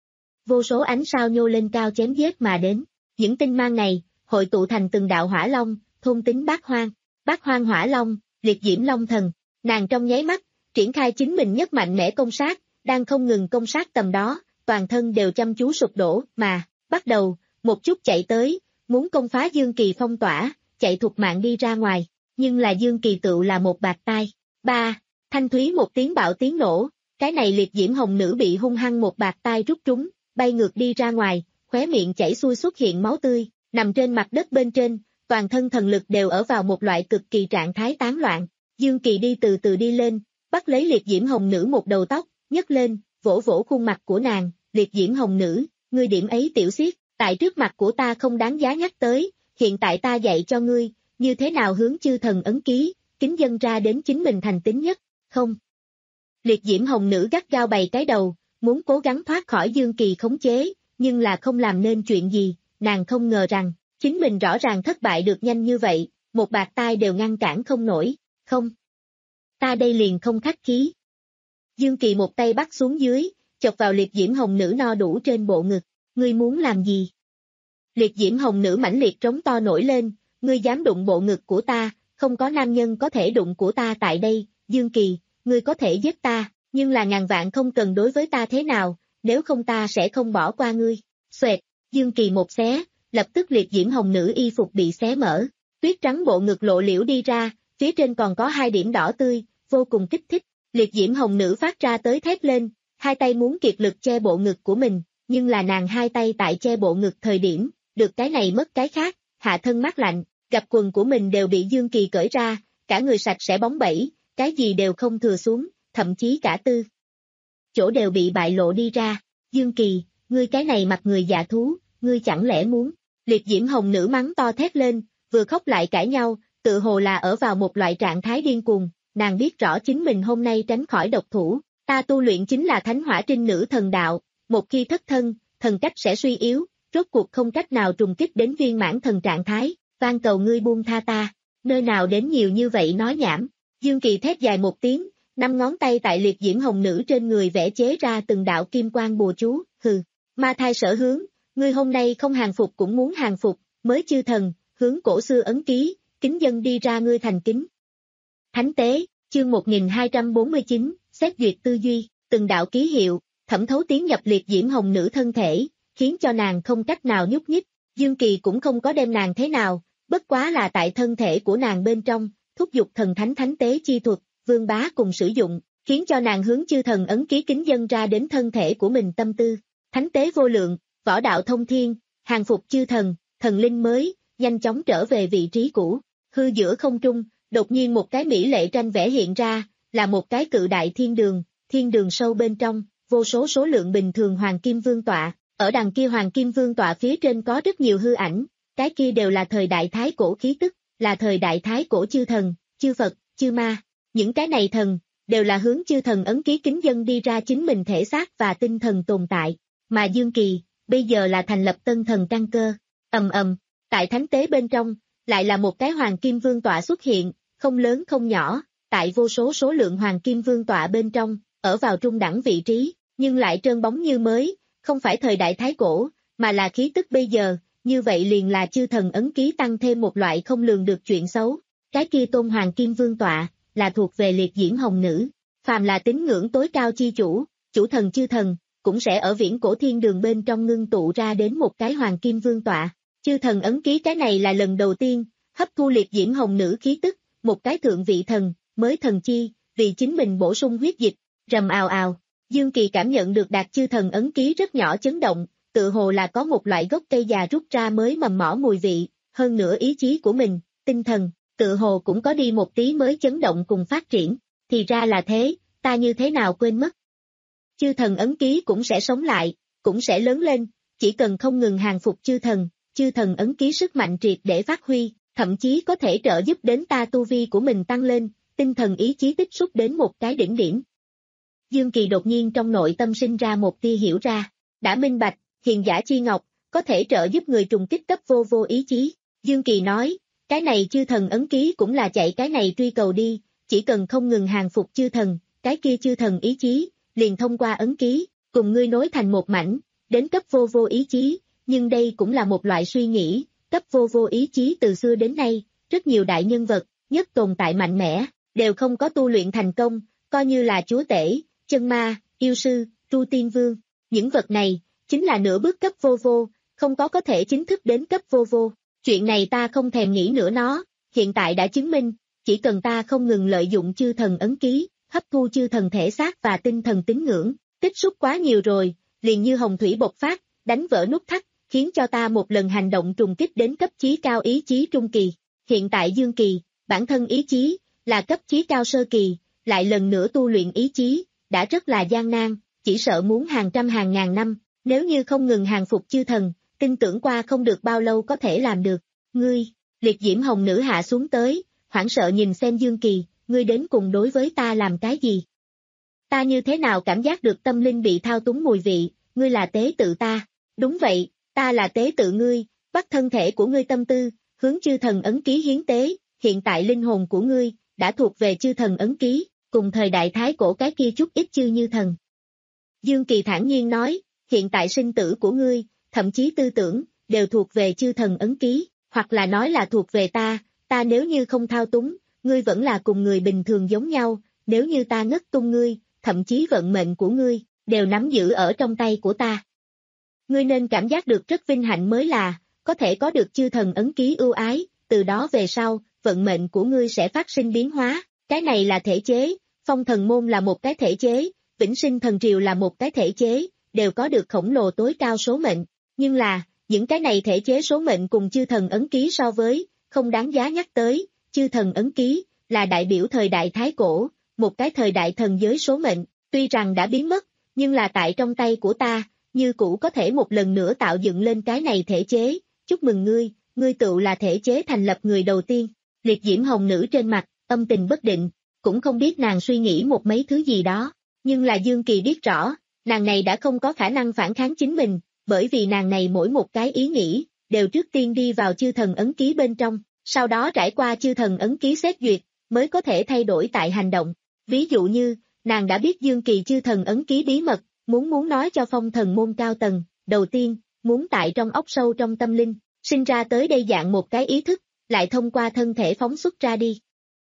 Vô số ánh sao nhô lên cao chém giết mà đến, những tinh mang này, hội tụ thành từng đạo hỏa long, thôn tính bát hoang, bát hoang hỏa long, Liệt Diễm Long Thần, nàng trong nháy mắt, triển khai chính mình nhất mạnh mẽ công sát, đang không ngừng công sát tầm đó, toàn thân đều chăm chú sụp đổ, mà, bắt đầu, một chút chạy tới, muốn công phá Dương Kỳ phong tỏa, chạy thục mạng đi ra ngoài, nhưng là Dương Kỳ tựu là một bạt tai, ba, thanh thúy một tiếng bạo tiếng nổ, cái này Liệt Diễm Hồng Nữ bị hung hăng một bạt tai rút trúng, bay ngược đi ra ngoài, khóe miệng chảy xuôi xuất hiện máu tươi, nằm trên mặt đất bên trên, toàn thân thần lực đều ở vào một loại cực kỳ trạng thái tán loạn. Dương Kỳ đi từ từ đi lên, bắt lấy Liệt Diễm Hồng Nữ một đầu tóc, nhấc lên, vỗ vỗ khuôn mặt của nàng, Liệt Diễm Hồng Nữ, ngươi điểm ấy tiểu xiết, tại trước mặt của ta không đáng giá nhắc tới, hiện tại ta dạy cho ngươi, như thế nào hướng chư thần ấn ký, kính dâng ra đến chính mình thành tín nhất, không. Liệt Diễm Hồng Nữ gắt gao bày cái đầu, muốn cố gắng thoát khỏi Dương Kỳ khống chế, nhưng là không làm nên chuyện gì, nàng không ngờ rằng, chính mình rõ ràng thất bại được nhanh như vậy, một bạt tai đều ngăn cản không nổi, không. Ta đây liền không khách khí. Dương Kỳ một tay bắt xuống dưới, chọc vào liệt diễm hồng nữ no đủ trên bộ ngực, ngươi muốn làm gì? Liệt diễm hồng nữ mãnh liệt trống to nổi lên, ngươi dám đụng bộ ngực của ta, không có nam nhân có thể đụng của ta tại đây, Dương Kỳ, ngươi có thể giết ta, nhưng là ngàn vạn không cần đối với ta thế nào, nếu không ta sẽ không bỏ qua ngươi. Xoẹt, Dương Kỳ một xé, lập tức liệt diễm hồng nữ y phục bị xé mở, tuyết trắng bộ ngực lộ liễu đi ra, phía trên còn có hai điểm đỏ tươi, vô cùng kích thích, liệt diễm hồng nữ phát ra tới thét lên, hai tay muốn kiệt lực che bộ ngực của mình, nhưng là nàng hai tay tại che bộ ngực thời điểm, được cái này mất cái khác, hạ thân mát lạnh, gặp quần của mình đều bị Dương Kỳ cởi ra, cả người sạch sẽ bóng bẩy, cái gì đều không thừa xuống, thậm chí cả tư chỗ đều bị bại lộ đi ra. Dương Kỳ, ngươi cái này mặt người dạ thú, ngươi chẳng lẽ muốn? Liệt diễm hồng nữ mắng to thét lên, vừa khóc lại cãi nhau, tự hồ là ở vào một loại trạng thái điên cuồng, nàng biết rõ chính mình hôm nay tránh khỏi độc thủ, ta tu luyện chính là thánh hỏa trinh nữ thần đạo, một khi thất thân, thần cách sẽ suy yếu, rốt cuộc không cách nào trùng kích đến viên mãn thần trạng thái, van cầu ngươi buông tha ta, nơi nào đến nhiều như vậy nói nhảm. Dương Kỳ thét dài một tiếng, năm ngón tay tại liệt diễm hồng nữ trên người vẽ chế ra từng đạo kim quang bùa chú, hừ, ma thai sở hướng, ngươi hôm nay không hàng phục cũng muốn hàng phục, mới chư thần, hướng cổ xưa ấn ký, kính dân đi ra ngươi thành kính. Thánh tế, chương một nghìn hai trăm bốn mươi chín, xét duyệt tư duy, từng đạo ký hiệu, thẩm thấu tiến nhập liệt diễm hồng nữ thân thể, khiến cho nàng không cách nào nhúc nhích, Dương Kỳ cũng không có đem nàng thế nào, bất quá là tại thân thể của nàng bên trong, thúc giục thần thánh thánh tế chi thuật, vương bá cùng sử dụng, khiến cho nàng hướng chư thần ấn ký kính dân ra đến thân thể của mình tâm tư, thánh tế vô lượng, võ đạo thông thiên, hàng phục chư thần, thần linh mới, nhanh chóng trở về vị trí cũ, hư giữa không trung, đột nhiên một cái mỹ lệ tranh vẽ hiện ra, là một cái cự đại thiên đường, thiên đường sâu bên trong, vô số số lượng bình thường hoàng kim vương tọa, ở đằng kia hoàng kim vương tọa phía trên có rất nhiều hư ảnh, cái kia đều là thời đại thái cổ khí tức, là thời đại thái cổ chư thần, chư Phật, chư ma, những cái này thần, đều là hướng chư thần ấn ký kính dân đi ra chính mình thể xác và tinh thần tồn tại, mà Dương Kỳ, bây giờ là thành lập tân thần căn cơ, ầm ầm, tại thánh tế bên trong, lại là một cái hoàng kim vương tọa xuất hiện, không lớn không nhỏ, tại vô số số lượng hoàng kim vương tọa bên trong, ở vào trung đẳng vị trí, nhưng lại trơn bóng như mới, không phải thời đại thái cổ, mà là khí tức bây giờ, như vậy liền là chư thần ấn ký tăng thêm một loại không lường được chuyện xấu, cái kia tôn hoàng kim vương tọa, là thuộc về liệt diễm hồng nữ, phàm là tín ngưỡng tối cao chi chủ, chủ thần chư thần, cũng sẽ ở viễn cổ thiên đường bên trong ngưng tụ ra đến một cái hoàng kim vương tọa, chư thần ấn ký cái này là lần đầu tiên, hấp thu liệt diễm hồng nữ khí tức, một cái thượng vị thần, mới thần chi, vì chính mình bổ sung huyết dịch, rầm ào ào, Dương Kỳ cảm nhận được đạt chư thần ấn ký rất nhỏ chấn động, tự hồ là có một loại gốc cây già rút ra mới mầm mỏ mùi vị, hơn nữa ý chí của mình, tinh thần, tự hồ cũng có đi một tí mới chấn động cùng phát triển, thì ra là thế, ta như thế nào quên mất. Chư thần ấn ký cũng sẽ sống lại, cũng sẽ lớn lên, chỉ cần không ngừng hàng phục chư thần, chư thần ấn ký sức mạnh triệt để phát huy, thậm chí có thể trợ giúp đến ta tu vi của mình tăng lên, tinh thần ý chí tích xúc đến một cái đỉnh điểm. Dương Kỳ đột nhiên trong nội tâm sinh ra một tia hiểu ra, đã minh bạch, hiền giả chi ngọc, có thể trợ giúp người trùng kích cấp vô vô ý chí. Dương Kỳ nói, cái này chư thần ấn ký cũng là chạy cái này truy cầu đi, chỉ cần không ngừng hàng phục chư thần, cái kia chư thần ý chí, liền thông qua ấn ký, cùng ngươi nối thành một mảnh, đến cấp vô vô ý chí, nhưng đây cũng là một loại suy nghĩ, cấp vô vô ý chí từ xưa đến nay, rất nhiều đại nhân vật, nhất tồn tại mạnh mẽ, đều không có tu luyện thành công, coi như là chúa tể, chân ma, yêu sư, tru tiên vương, những vật này, chính là nửa bước cấp vô vô, không có có thể chính thức đến cấp vô vô, chuyện này ta không thèm nghĩ nữa nó, hiện tại đã chứng minh, chỉ cần ta không ngừng lợi dụng chư thần ấn ký, hấp thu chư thần thể xác và tinh thần tín ngưỡng, tích xúc quá nhiều rồi, liền như hồng thủy bộc phát, đánh vỡ nút thắt, khiến cho ta một lần hành động trùng kích đến cấp chí cao ý chí trung kỳ. Hiện tại Dương Kỳ, bản thân ý chí, là cấp chí cao sơ kỳ, lại lần nữa tu luyện ý chí, đã rất là gian nan, chỉ sợ muốn hàng trăm hàng ngàn năm, nếu như không ngừng hàng phục chư thần, tin tưởng qua không được bao lâu có thể làm được. Ngươi, liệt diễm hồng nữ hạ xuống tới, hoảng sợ nhìn xem Dương Kỳ, ngươi đến cùng đối với ta làm cái gì? ta như thế nào cảm giác được tâm linh bị thao túng mùi vị, ngươi là tế tự ta. Đúng vậy, ta là tế tự ngươi, bắt thân thể của ngươi tâm tư, hướng chư thần ấn ký hiến tế, hiện tại linh hồn của ngươi, đã thuộc về chư thần ấn ký, cùng thời đại thái cổ cái kia chút ít chư như thần. Dương Kỳ thản nhiên nói, hiện tại sinh tử của ngươi, thậm chí tư tưởng, đều thuộc về chư thần ấn ký, hoặc là nói là thuộc về ta, ta nếu như không thao túng, ngươi vẫn là cùng người bình thường giống nhau, nếu như ta ngất tung ngươi, thậm chí vận mệnh của ngươi, đều nắm giữ ở trong tay của ta. Ngươi nên cảm giác được rất vinh hạnh mới là, có thể có được chư thần ấn ký ưu ái, từ đó về sau, vận mệnh của ngươi sẽ phát sinh biến hóa, cái này là thể chế, phong thần môn là một cái thể chế, vĩnh sinh thần triều là một cái thể chế, đều có được khổng lồ tối cao số mệnh, nhưng là, những cái này thể chế số mệnh cùng chư thần ấn ký so với, không đáng giá nhắc tới, chư thần ấn ký, là đại biểu thời đại thái cổ, một cái thời đại thần giới số mệnh, tuy rằng đã biến mất, nhưng là tại trong tay của ta, như cũ có thể một lần nữa tạo dựng lên cái này thể chế, chúc mừng ngươi, ngươi tựu là thể chế thành lập người đầu tiên, liệt diễm hồng nữ trên mặt, âm tình bất định, cũng không biết nàng suy nghĩ một mấy thứ gì đó, nhưng là Dương Kỳ biết rõ, nàng này đã không có khả năng phản kháng chính mình, bởi vì nàng này mỗi một cái ý nghĩ, đều trước tiên đi vào chư thần ấn ký bên trong, sau đó trải qua chư thần ấn ký xét duyệt, mới có thể thay đổi tại hành động. Ví dụ như, nàng đã biết Dương Kỳ chư thần ấn ký bí mật, muốn muốn nói cho phong thần môn cao tầng, đầu tiên, muốn tại trong óc sâu trong tâm linh, sinh ra tới đây dạng một cái ý thức, lại thông qua thân thể phóng xuất ra đi.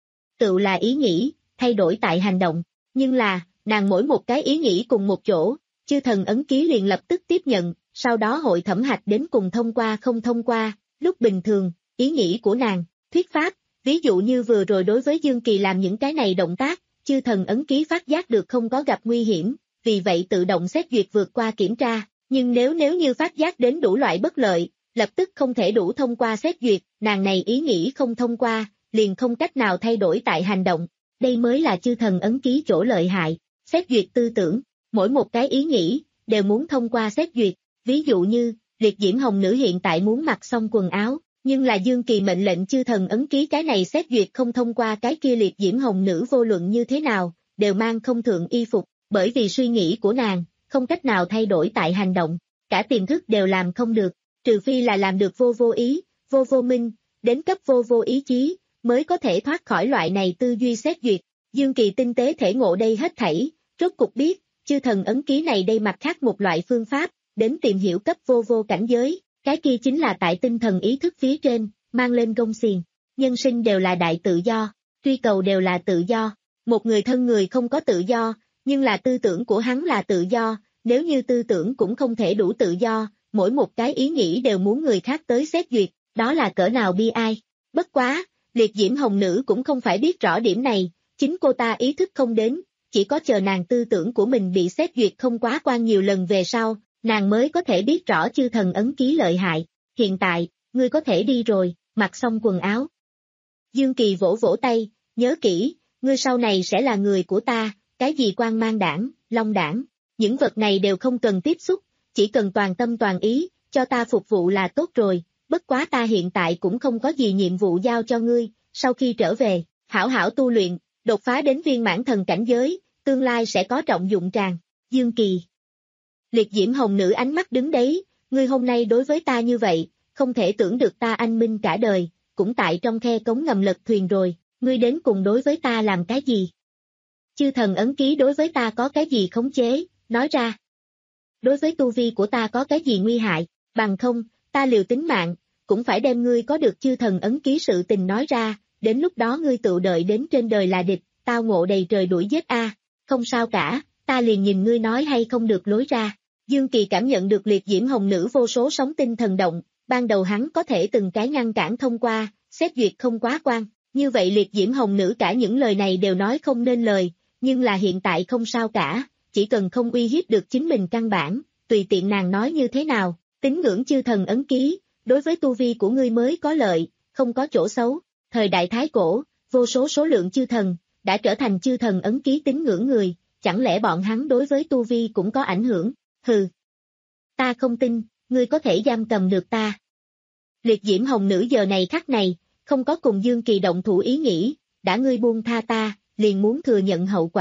Tự là ý nghĩ, thay đổi tại hành động, nhưng là, nàng mỗi một cái ý nghĩ cùng một chỗ, chư thần ấn ký liền lập tức tiếp nhận, sau đó hội thẩm hạch đến cùng thông qua không thông qua, lúc bình thường, ý nghĩ của nàng, thuyết pháp, ví dụ như vừa rồi đối với Dương Kỳ làm những cái này động tác, chư thần ấn ký phát giác được không có gặp nguy hiểm, vì vậy tự động xét duyệt vượt qua kiểm tra, nhưng nếu nếu như phát giác đến đủ loại bất lợi, lập tức không thể đủ thông qua xét duyệt, nàng này ý nghĩ không thông qua, liền không cách nào thay đổi tại hành động, đây mới là chư thần ấn ký chỗ lợi hại, xét duyệt tư tưởng, mỗi một cái ý nghĩ, đều muốn thông qua xét duyệt, ví dụ như, liệt diễm hồng nữ hiện tại muốn mặc xong quần áo, nhưng là Dương Kỳ mệnh lệnh chư thần ấn ký cái này xét duyệt không thông qua cái kia liệt diễm hồng nữ vô luận như thế nào, đều mang không thượng y phục, bởi vì suy nghĩ của nàng, không cách nào thay đổi tại hành động, cả tiềm thức đều làm không được, trừ phi là làm được vô vô ý, vô vô minh, đến cấp vô vô ý chí, mới có thể thoát khỏi loại này tư duy xét duyệt. Dương Kỳ tinh tế thể ngộ đây hết thảy, rốt cục biết, chư thần ấn ký này đây mặt khác một loại phương pháp, đến tìm hiểu cấp vô vô cảnh giới, cái kia chính là tại tinh thần ý thức phía trên, mang lên gông xiềng. Nhân sinh đều là đại tự do, truy cầu đều là tự do, một người thân người không có tự do, nhưng là tư tưởng của hắn là tự do, nếu như tư tưởng cũng không thể đủ tự do, mỗi một cái ý nghĩ đều muốn người khác tới xét duyệt, đó là cỡ nào bi ai. Bất quá, liệt diễm hồng nữ cũng không phải biết rõ điểm này, chính cô ta ý thức không đến, chỉ có chờ nàng tư tưởng của mình bị xét duyệt không quá quan nhiều lần về sau, nàng mới có thể biết rõ chư thần ấn ký lợi hại. Hiện tại, ngươi có thể đi rồi, mặc xong quần áo. Dương Kỳ vỗ vỗ tay, nhớ kỹ, ngươi sau này sẽ là người của ta, cái gì quan mang đảng, long đảng, những vật này đều không cần tiếp xúc, chỉ cần toàn tâm toàn ý, cho ta phục vụ là tốt rồi, bất quá ta hiện tại cũng không có gì nhiệm vụ giao cho ngươi, sau khi trở về, hảo hảo tu luyện, đột phá đến viên mãn thần cảnh giới, tương lai sẽ có trọng dụng tràng. Dương Kỳ. Liệt diễm hồng nữ ánh mắt đứng đấy, ngươi hôm nay đối với ta như vậy, không thể tưởng được ta anh minh cả đời, cũng tại trong khe cống ngầm lật thuyền rồi, ngươi đến cùng đối với ta làm cái gì? Chư thần ấn ký đối với ta có cái gì khống chế, nói ra. Đối với tu vi của ta có cái gì nguy hại, bằng không, ta liều tính mạng, cũng phải đem ngươi có được chư thần ấn ký sự tình nói ra, đến lúc đó ngươi tự đợi đến trên đời là địch, tao ngộ đầy trời đuổi giết a, không sao cả, ta liền nhìn ngươi nói hay không được lối ra. Dương Kỳ cảm nhận được liệt diễm hồng nữ vô số sóng tinh thần động, ban đầu hắn có thể từng cái ngăn cản thông qua, xét duyệt không quá quan, như vậy liệt diễm hồng nữ cả những lời này đều nói không nên lời, nhưng là hiện tại không sao cả, chỉ cần không uy hiếp được chính mình căn bản, tùy tiện nàng nói như thế nào, tín ngưỡng chư thần ấn ký, đối với tu vi của ngươi mới có lợi, không có chỗ xấu. Thời đại thái cổ, vô số số lượng chư thần, đã trở thành chư thần ấn ký tín ngưỡng người, chẳng lẽ bọn hắn đối với tu vi cũng có ảnh hưởng? Hừ. Ta không tin, ngươi có thể giam cầm được ta. Liệt diễm hồng nữ giờ này khắc này, không có cùng Dương Kỳ động thủ ý nghĩ, đã ngươi buông tha ta, liền muốn thừa nhận hậu quả,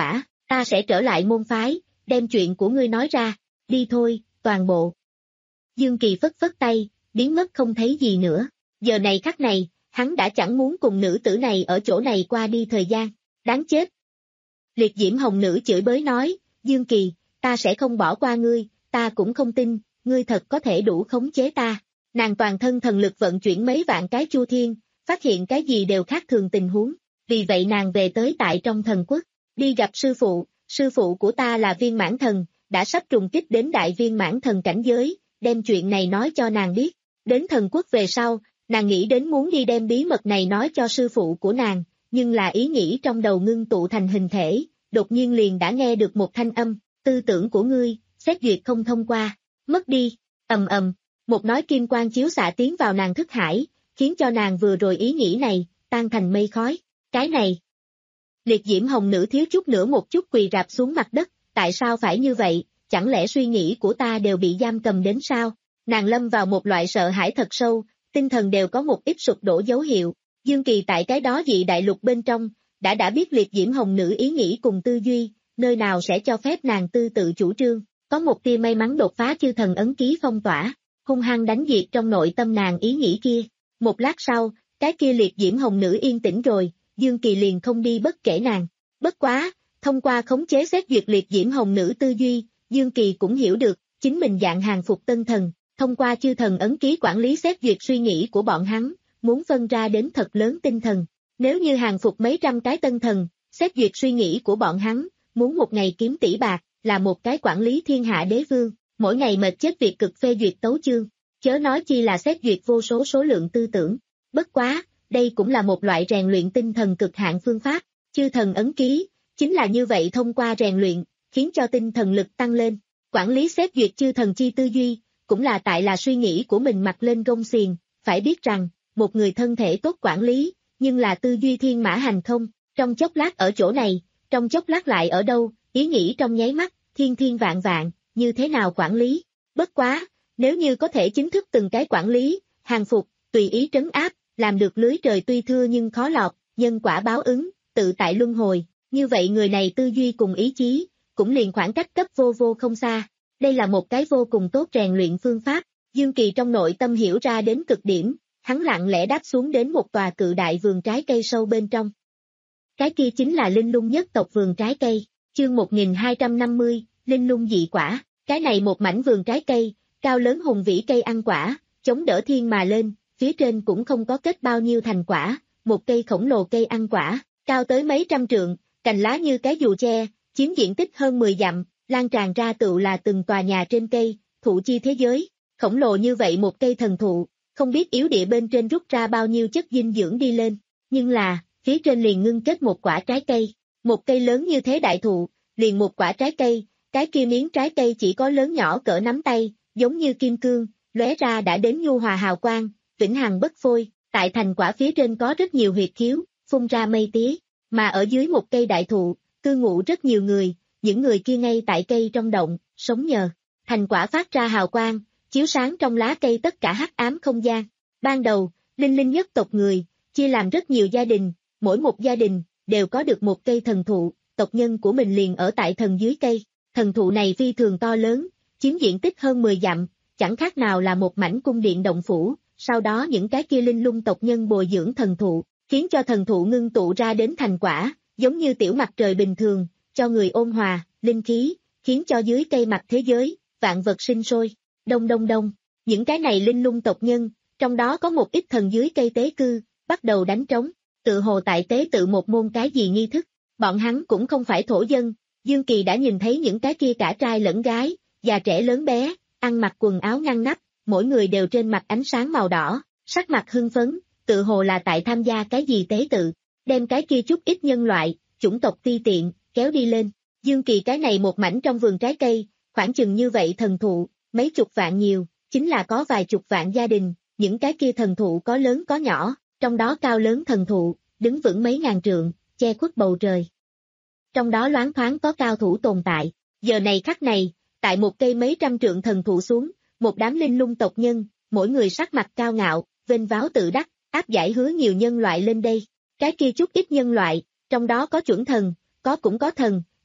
Ta sẽ trở lại môn phái, đem chuyện của ngươi nói ra, đi thôi, toàn bộ. Dương Kỳ phất phất tay, biến mất không thấy gì nữa. Giờ này khắc này, hắn đã chẳng muốn cùng nữ tử này ở chỗ này qua đi thời gian. Đáng chết. Liệt Diễm Hồng Nữ chửi bới nói, Dương Kỳ, ta sẽ không bỏ qua ngươi, ta cũng không tin, ngươi thật có thể đủ khống chế ta. Nàng toàn thân thần lực vận chuyển mấy vạn cái chu thiên, phát hiện cái gì đều khác thường tình huống. Vì vậy nàng về tới tại trong thần quốc, đi gặp sư phụ, sư phụ của ta là viên mãn thần, đã sắp trùng kích đến đại viên mãn thần cảnh giới, đem chuyện này nói cho nàng biết. Đến thần quốc về sau, nàng nghĩ đến muốn đi đem bí mật này nói cho sư phụ của nàng, nhưng là ý nghĩ trong đầu ngưng tụ thành hình thể, đột nhiên liền đã nghe được một thanh âm, tư tưởng của ngươi, xét duyệt không thông qua, mất đi, ầm ầm, một nói kim quang chiếu xạ tiến vào nàng thức hải, khiến cho nàng vừa rồi ý nghĩ này, tan thành mây khói, cái này. Liệt Diễm Hồng Nữ thiếu chút nữa một chút quỳ rạp xuống mặt đất, tại sao phải như vậy, chẳng lẽ suy nghĩ của ta đều bị giam cầm đến sao? Nàng lâm vào một loại sợ hãi thật sâu, tinh thần đều có một ít sụp đổ dấu hiệu. Dương Kỳ tại cái đó dị đại lục bên trong, đã đã biết Liệt Diễm Hồng Nữ ý nghĩ cùng tư duy, nơi nào sẽ cho phép nàng tư tự chủ trương, có một tia may mắn đột phá chư thần ấn ký phong tỏa, hung hăng đánh diệt trong nội tâm nàng ý nghĩ kia. Một lát sau, cái kia Liệt Diễm Hồng Nữ yên tĩnh rồi, Dương Kỳ liền không đi bất kể nàng. Bất quá, thông qua khống chế xét duyệt Liệt Diễm Hồng Nữ tư duy, Dương Kỳ cũng hiểu được, chính mình dạng hàng phục tân thần, thông qua chư thần ấn ký quản lý xét duyệt suy nghĩ của bọn hắn, muốn phân ra đến thật lớn tinh thần. Nếu như hàng phục mấy trăm cái tân thần, xét duyệt suy nghĩ của bọn hắn, muốn một ngày kiếm tỷ bạc, là một cái quản lý thiên hạ đế vương, mỗi ngày mệt chết việc cực phê duyệt tấu chương, chớ nói chi là xét duyệt vô số số lượng tư tưởng. Bất quá, đây cũng là một loại rèn luyện tinh thần cực hạn phương pháp, chư thần ấn ký, chính là như vậy thông qua rèn luyện, khiến cho tinh thần lực tăng lên. Quản lý xét duyệt chư thần chi tư duy, cũng là tại là suy nghĩ của mình mặc lên gông xiềng, phải biết rằng, một người thân thể tốt quản lý, nhưng là tư duy thiên mã hành không, trong chốc lát ở chỗ này, trong chốc lát lại ở đâu, ý nghĩ trong nháy mắt, thiên thiên vạn vạn, như thế nào quản lý. Bất quá, nếu như có thể chính thức từng cái quản lý, hàng phục, tùy ý trấn áp, làm được lưới trời tuy thưa nhưng khó lọt, nhân quả báo ứng, tự tại luân hồi, như vậy người này tư duy cùng ý chí, cũng liền khoảng cách cấp vô vô không xa. Đây là một cái vô cùng tốt rèn luyện phương pháp, Dương Kỳ trong nội tâm hiểu ra đến cực điểm, hắn lặng lẽ đáp xuống đến một tòa cự đại vườn trái cây sâu bên trong. Cái kia chính là linh lung nhất tộc vườn trái cây, chương một nghìn hai trăm năm mươi, linh lung dị quả, cái này một mảnh vườn trái cây, cao lớn hùng vĩ cây ăn quả, chống đỡ thiên mà lên, phía trên cũng không có kết bao nhiêu thành quả, một cây khổng lồ cây ăn quả, cao tới mấy trăm trượng, cành lá như cái dù tre, chiếm diện tích hơn mười dặm, lan tràn ra tựu là từng tòa nhà trên cây, thụ chi thế giới, khổng lồ như vậy một cây thần thụ, không biết yếu địa bên trên rút ra bao nhiêu chất dinh dưỡng đi lên, nhưng là, phía trên liền ngưng kết một quả trái cây, một cây lớn như thế đại thụ, liền một quả trái cây, cái kia miếng trái cây chỉ có lớn nhỏ cỡ nắm tay, giống như kim cương, lóe ra đã đến nhu hòa hào quang, vĩnh hằng bất phôi, tại thành quả phía trên có rất nhiều huyệt khiếu, phun ra mây tía, mà ở dưới một cây đại thụ, cư ngụ rất nhiều người, những người kia ngay tại cây trong động, sống nhờ, thành quả phát ra hào quang, chiếu sáng trong lá cây tất cả hắc ám không gian. Ban đầu, linh linh nhất tộc người, chia làm rất nhiều gia đình, mỗi một gia đình, đều có được một cây thần thụ, tộc nhân của mình liền ở tại thần dưới cây, thần thụ này phi thường to lớn, chiếm diện tích hơn mười dặm, chẳng khác nào là một mảnh cung điện động phủ, sau đó những cái kia linh lung tộc nhân bồi dưỡng thần thụ, khiến cho thần thụ ngưng tụ ra đến thành quả, giống như tiểu mặt trời bình thường, cho người ôn hòa, linh khí, khiến cho dưới cây mặt thế giới, vạn vật sinh sôi, đông đông đông, những cái này linh lung tộc nhân, trong đó có một ít thần dưới cây tế cư, bắt đầu đánh trống, tự hồ tại tế tự một môn cái gì nghi thức, bọn hắn cũng không phải thổ dân, Dương Kỳ đã nhìn thấy những cái kia cả trai lẫn gái, già trẻ lớn bé, ăn mặc quần áo ngăn nắp, mỗi người đều trên mặt ánh sáng màu đỏ, sắc mặt hưng phấn, tự hồ là tại tham gia cái gì tế tự, đem cái kia chút ít nhân loại, chủng tộc ti tiện, kéo đi lên. Dương Kỳ cái này một mảnh trong vườn trái cây, khoảng chừng như vậy thần thụ, mấy chục vạn nhiều, chính là có vài chục vạn gia đình, những cái kia thần thụ có lớn có nhỏ, trong đó cao lớn thần thụ, đứng vững mấy ngàn trượng, che khuất bầu trời. Trong đó loáng thoáng có cao thủ tồn tại, giờ này khắc này, tại một cây mấy trăm trượng thần thụ xuống, một đám linh lung tộc nhân, mỗi người sắc mặt cao ngạo, vênh váo tự đắc, áp giải hứa nhiều nhân loại lên đây, cái kia chút ít nhân loại, trong đó có chuẩn thần, có cũng có thần,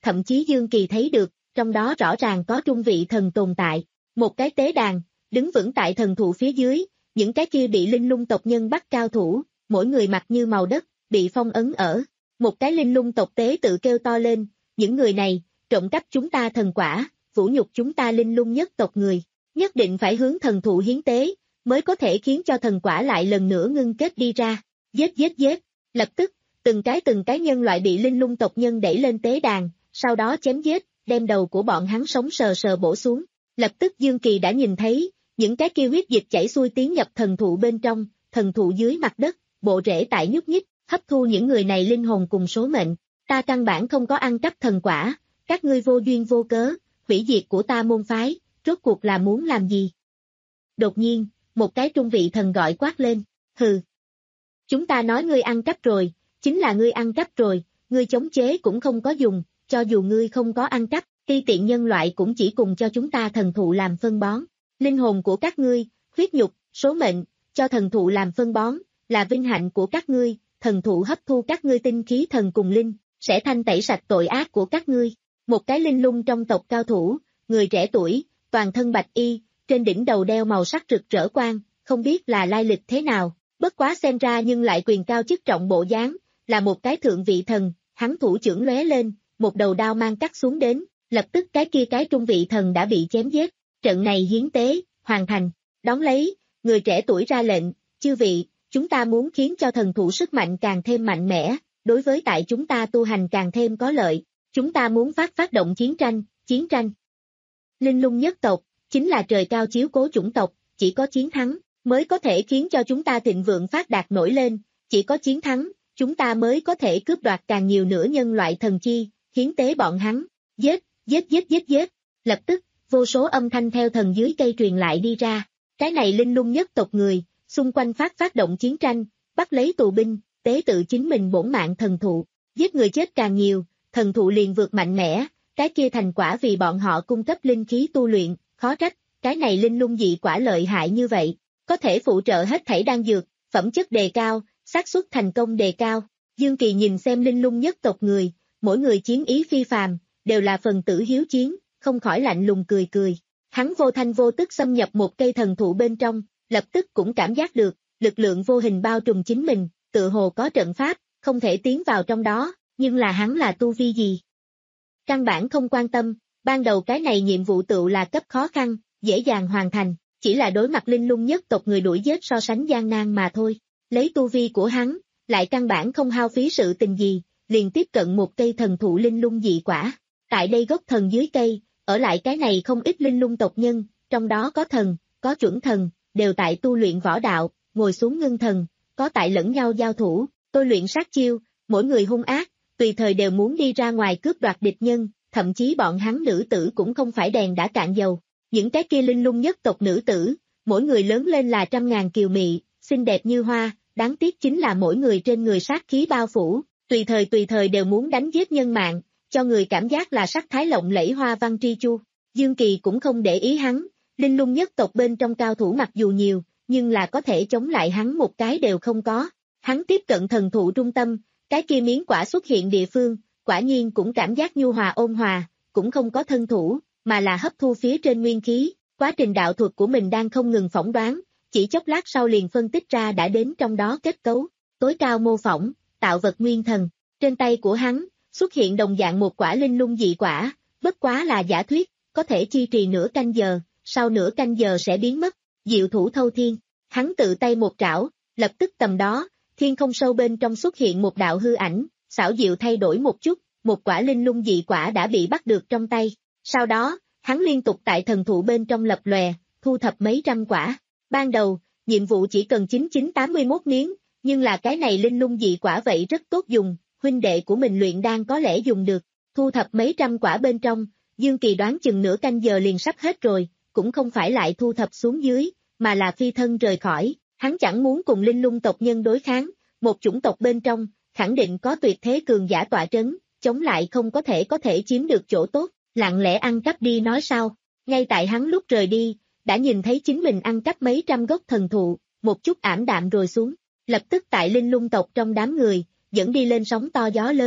thậm chí Dương Kỳ thấy được, trong đó rõ ràng có trung vị thần tồn tại. Một cái tế đàn, đứng vững tại thần thụ phía dưới, những cái kia bị linh lung tộc nhân bắt cao thủ, mỗi người mặt như màu đất, bị phong ấn ở. Một cái linh lung tộc tế tự kêu to lên, những người này, trộm cắp chúng ta thần quả, vũ nhục chúng ta linh lung nhất tộc người, nhất định phải hướng thần thụ hiến tế, mới có thể khiến cho thần quả lại lần nữa ngưng kết đi ra. Giết giết giết, lập tức, từng cái từng cái nhân loại bị linh lung tộc nhân đẩy lên tế đàn, sau đó chém giết, đem đầu của bọn hắn sống sờ sờ bổ xuống. Lập tức Dương Kỳ đã nhìn thấy, những cái kia huyết dịch chảy xuôi tiến nhập thần thụ bên trong, thần thụ dưới mặt đất, bộ rễ tại nhúc nhích, hấp thu những người này linh hồn cùng số mệnh. Ta căn bản không có ăn cắp thần quả, các ngươi vô duyên vô cớ, hủy diệt của ta môn phái, rốt cuộc là muốn làm gì? Đột nhiên, một cái trung vị thần gọi quát lên, hừ. Chúng ta nói ngươi ăn cắp rồi, chính là ngươi ăn cắp rồi, ngươi chống chế cũng không có dùng, cho dù ngươi không có ăn cắp, ti tiện nhân loại cũng chỉ cùng cho chúng ta thần thụ làm phân bón. Linh hồn của các ngươi, huyết nhục, số mệnh, cho thần thụ làm phân bón, là vinh hạnh của các ngươi, thần thụ hấp thu các ngươi tinh khí thần cùng linh, sẽ thanh tẩy sạch tội ác của các ngươi. Một cái linh lung trong tộc cao thủ, người trẻ tuổi, toàn thân bạch y, trên đỉnh đầu đeo màu sắc rực rỡ quang, không biết là lai lịch thế nào, bất quá xem ra nhưng lại quyền cao chức trọng bộ dáng, là một cái thượng vị thần, hắn thủ trưởng lóe lên, một đầu đao mang cắt xuống đến, lập tức cái kia cái trung vị thần đã bị chém giết. Trận này hiến tế, hoàn thành, đón lấy, người trẻ tuổi ra lệnh, chư vị, chúng ta muốn khiến cho thần thụ sức mạnh càng thêm mạnh mẽ, đối với tại chúng ta tu hành càng thêm có lợi, chúng ta muốn phát phát động chiến tranh, chiến tranh. Linh lung nhất tộc, chính là trời cao chiếu cố chủng tộc, chỉ có chiến thắng, mới có thể khiến cho chúng ta thịnh vượng phát đạt nổi lên, chỉ có chiến thắng, chúng ta mới có thể cướp đoạt càng nhiều nữa nhân loại thần chi, hiến tế bọn hắn, giết, giết giết giết giết, lập tức, vô số âm thanh theo thần dưới cây truyền lại đi ra, cái này linh lung nhất tộc người, xung quanh phát phát động chiến tranh, bắt lấy tù binh, tế tự chính mình bổn mạng thần thụ, giết người chết càng nhiều, thần thụ liền vượt mạnh mẽ, cái kia thành quả vì bọn họ cung cấp linh khí tu luyện, khó trách, cái này linh lung dị quả lợi hại như vậy, có thể phụ trợ hết thảy đan dược, phẩm chất đề cao, xác suất thành công đề cao. Dương Kỳ nhìn xem linh lung nhất tộc người, mỗi người chiến ý phi phàm, đều là phần tử hiếu chiến, không khỏi lạnh lùng cười cười. Hắn vô thanh vô tức xâm nhập một cây thần thụ bên trong, lập tức cũng cảm giác được, lực lượng vô hình bao trùm chính mình, tự hồ có trận pháp, không thể tiến vào trong đó, nhưng là hắn là tu vi gì? Căn bản không quan tâm, ban đầu cái này nhiệm vụ tựu là cấp khó khăn, dễ dàng hoàn thành, chỉ là đối mặt linh lung nhất tộc người đuổi giết so sánh gian nan mà thôi. Lấy tu vi của hắn, lại căn bản không hao phí sự tình gì, liền tiếp cận một cây thần thụ linh lung dị quả. Tại đây gốc thần dưới cây, ở lại cái này không ít linh lung tộc nhân, trong đó có thần, có chuẩn thần, đều tại tu luyện võ đạo, ngồi xuống ngưng thần, có tại lẫn nhau giao thủ, tôi luyện sát chiêu, mỗi người hung ác, tùy thời đều muốn đi ra ngoài cướp đoạt địch nhân, thậm chí bọn hắn nữ tử cũng không phải đèn đã cạn dầu. Những cái kia linh lung nhất tộc nữ tử, mỗi người lớn lên là trăm ngàn kiều mị, xinh đẹp như hoa, đáng tiếc chính là mỗi người trên người sát khí bao phủ, tùy thời tùy thời đều muốn đánh giết nhân mạng, cho người cảm giác là sắc thái lộng lẫy hoa văn tri chu. Dương Kỳ cũng không để ý hắn, linh lung nhất tộc bên trong cao thủ mặc dù nhiều, nhưng là có thể chống lại hắn một cái đều không có. Hắn tiếp cận thần thụ trung tâm, cái kia miếng quả xuất hiện địa phương, quả nhiên cũng cảm giác nhu hòa ôn hòa, cũng không có thân thủ, mà là hấp thu phía trên nguyên khí, quá trình đạo thuật của mình đang không ngừng phỏng đoán, chỉ chốc lát sau liền phân tích ra đã đến trong đó kết cấu, tối cao mô phỏng, tạo vật nguyên thần. Trên tay của hắn, xuất hiện đồng dạng một quả linh lung dị quả, bất quá là giả thuyết, có thể chi trì nửa canh giờ, sau nửa canh giờ sẽ biến mất, diệu thủ thâu thiên. Hắn tự tay một trảo, lập tức tầm đó, thiên không sâu bên trong xuất hiện một đạo hư ảnh, xảo diệu thay đổi một chút, một quả linh lung dị quả đã bị bắt được trong tay. Sau đó, hắn liên tục tại thần thụ bên trong lập lòe, thu thập mấy trăm quả. Ban đầu, nhiệm vụ chỉ cần chín chín tám mươi mốt miếng, nhưng là cái này linh lung dị quả vậy rất tốt dùng, huynh đệ của mình luyện đan có lẽ dùng được. Thu thập mấy trăm quả bên trong, Dương Kỳ đoán chừng nửa canh giờ liền sắp hết rồi, cũng không phải lại thu thập xuống dưới, mà là phi thân rời khỏi. Hắn chẳng muốn cùng linh lung tộc nhân đối kháng, một chủng tộc bên trong, khẳng định có tuyệt thế cường giả tọa trấn, chống lại không có thể có thể chiếm được chỗ tốt, lặng lẽ ăn cắp đi nói sao. Ngay tại hắn lúc rời đi, đã nhìn thấy chính mình ăn cắp mấy trăm gốc thần thụ, một chút ảm đạm rồi xuống, lập tức tại linh lung tộc trong đám người, dẫn đi lên sóng to gió lớn.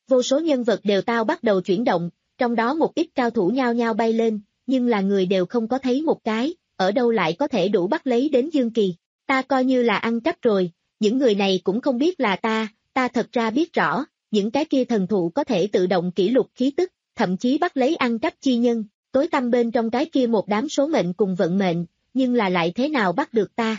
Vô số nhân vật đều tao bắt đầu chuyển động, trong đó một ít cao thủ nhao nhao bay lên, nhưng là người đều không có thấy một cái, ở đâu lại có thể đủ bắt lấy đến Dương Kỳ. Ta coi như là ăn cắp rồi, những người này cũng không biết là ta, ta thật ra biết rõ, những cái kia thần thụ có thể tự động kỷ lục khí tức, thậm chí bắt lấy ăn cắp chi nhân, tối tăm bên trong cái kia một đám số mệnh cùng vận mệnh, nhưng là lại thế nào bắt được ta?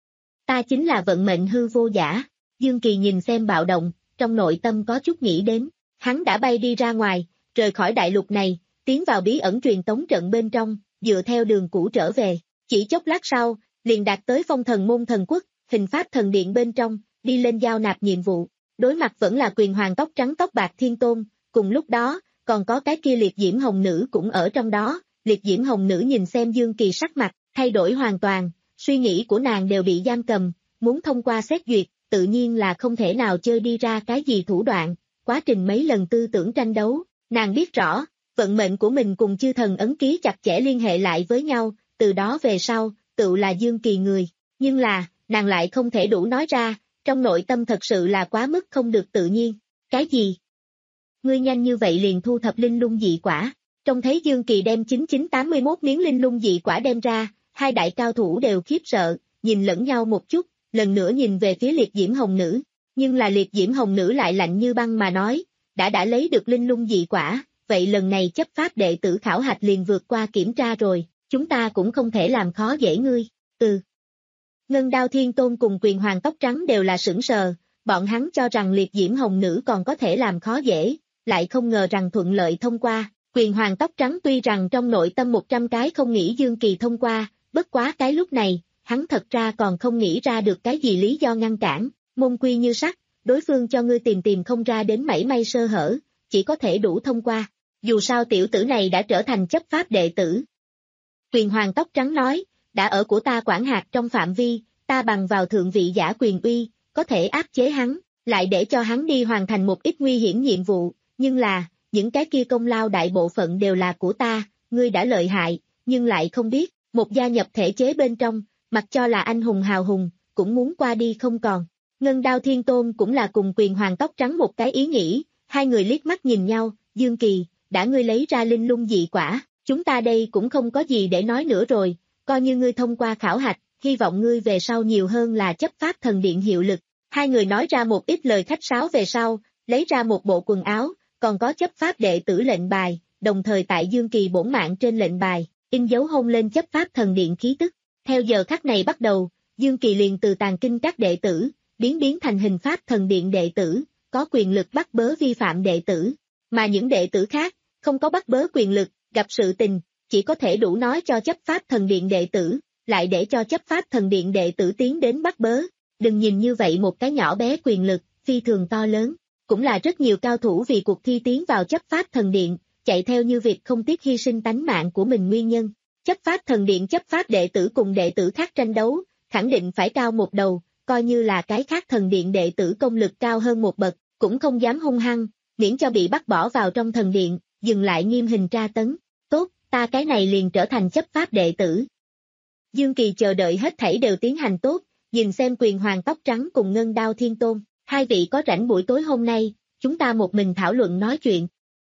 Ta chính là vận mệnh hư vô giả. Dương Kỳ nhìn xem bạo động, trong nội tâm có chút nghĩ đến, hắn đã bay đi ra ngoài, rời khỏi đại lục này, tiến vào bí ẩn truyền tống trận bên trong, dựa theo đường cũ trở về, chỉ chốc lát sau, liền đạt tới Phong Thần Môn Thần Quốc, Hình Pháp Thần Điện bên trong, đi lên giao nạp nhiệm vụ, đối mặt vẫn là Quyền Hoàng tóc trắng tóc bạc Thiên Tôn, cùng lúc đó, còn có cái kia Liệt Diễm Hồng Nữ cũng ở trong đó, Liệt Diễm Hồng Nữ nhìn xem Dương Kỳ sắc mặt, thay đổi hoàn toàn, suy nghĩ của nàng đều bị giam cầm, muốn thông qua xét duyệt, tự nhiên là không thể nào chơi đi ra cái gì thủ đoạn, quá trình mấy lần tư tưởng tranh đấu, nàng biết rõ, vận mệnh của mình cùng chư thần ấn ký chặt chẽ liên hệ lại với nhau, từ đó về sau, tự là Dương Kỳ người, nhưng là, nàng lại không thể đủ nói ra, trong nội tâm thật sự là quá mức không được tự nhiên, cái gì? Ngươi nhanh như vậy liền thu thập linh lung dị quả, trông thấy Dương Kỳ đem chín chín tám mươi mốt miếng linh lung dị quả đem ra, hai đại cao thủ đều khiếp sợ, nhìn lẫn nhau một chút, lần nữa nhìn về phía Liệt Diễm Hồng Nữ, nhưng là Liệt Diễm Hồng Nữ lại lạnh như băng mà nói, đã đã lấy được linh lung dị quả, vậy lần này chấp pháp đệ tử khảo hạch liền vượt qua kiểm tra rồi, chúng ta cũng không thể làm khó dễ ngươi, ừ. Ngân Đao Thiên Tôn cùng Quyền Hoàng tóc trắng đều là sững sờ, bọn hắn cho rằng Liệt Diễm Hồng Nữ còn có thể làm khó dễ, lại không ngờ rằng thuận lợi thông qua, Quyền Hoàng tóc trắng tuy rằng trong nội tâm một trăm cái không nghĩ Dương Kỳ thông qua, bất quá cái lúc này, hắn thật ra còn không nghĩ ra được cái gì lý do ngăn cản, môn quy như sắt, đối phương cho ngươi tìm tìm không ra đến mảy may sơ hở, chỉ có thể đủ thông qua, dù sao tiểu tử này đã trở thành chấp pháp đệ tử. Quyền Hoàng tóc trắng nói, đã ở của ta quản hạt trong phạm vi, ta bằng vào thượng vị giả quyền uy, có thể áp chế hắn, lại để cho hắn đi hoàn thành một ít nguy hiểm nhiệm vụ, nhưng là, những cái kia công lao đại bộ phận đều là của ta, ngươi đã lợi hại, nhưng lại không biết, một gia nhập thể chế bên trong, mặc cho là anh hùng hào hùng, cũng muốn qua đi không còn. Ngân Đao Thiên Tôn cũng là cùng Quyền Hoàng tóc trắng một cái ý nghĩ, hai người liếc mắt nhìn nhau, Dương Kỳ, đã ngươi lấy ra linh lung dị quả, chúng ta đây cũng không có gì để nói nữa rồi, coi như ngươi thông qua khảo hạch, hy vọng ngươi về sau nhiều hơn là chấp pháp thần điện hiệu lực. Hai người nói ra một ít lời khách sáo về sau, lấy ra một bộ quần áo, còn có chấp pháp đệ tử lệnh bài, đồng thời tại Dương Kỳ bổn mạng trên lệnh bài, in dấu hôn lên chấp pháp thần điện khí tức. Theo giờ khắc này bắt đầu, Dương Kỳ liền từ tàng kinh các đệ tử, biến biến thành hình pháp thần điện đệ tử, có quyền lực bắt bớ vi phạm đệ tử, mà những đệ tử khác, không có bắt bớ quyền lực, gặp sự tình, chỉ có thể đủ nói cho chấp pháp thần điện đệ tử, lại để cho chấp pháp thần điện đệ tử tiến đến bắt bớ, đừng nhìn như vậy một cái nhỏ bé quyền lực, phi thường to lớn, cũng là rất nhiều cao thủ vì cuộc thi tiến vào chấp pháp thần điện, chạy theo như việc không tiếc hy sinh tánh mạng của mình nguyên nhân. Chấp pháp thần điện chấp pháp đệ tử cùng đệ tử khác tranh đấu, khẳng định phải cao một đầu, coi như là cái khác thần điện đệ tử công lực cao hơn một bậc, cũng không dám hung hăng, miễn cho bị bắt bỏ vào trong thần điện, dừng lại nghiêm hình tra tấn. Tốt, ta cái này liền trở thành chấp pháp đệ tử. Dương Kỳ chờ đợi hết thảy đều tiến hành tốt, nhìn xem Quyền Hoàng tóc trắng cùng Ngân Đao Thiên Tôn, hai vị có rảnh buổi tối hôm nay, chúng ta một mình thảo luận nói chuyện.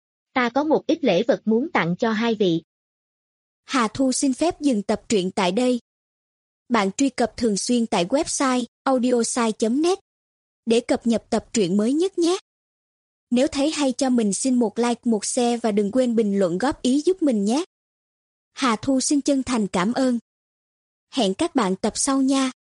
Ta có một ít lễ vật muốn tặng cho hai vị. Hà Thu xin phép dừng tập truyện tại đây. Bạn truy cập thường xuyên tại website audiosai chấm net để cập nhật tập truyện mới nhất nhé. Nếu thấy hay cho mình xin một like, một share và đừng quên bình luận góp ý giúp mình nhé. Hà Thu xin chân thành cảm ơn. Hẹn các bạn tập sau nha.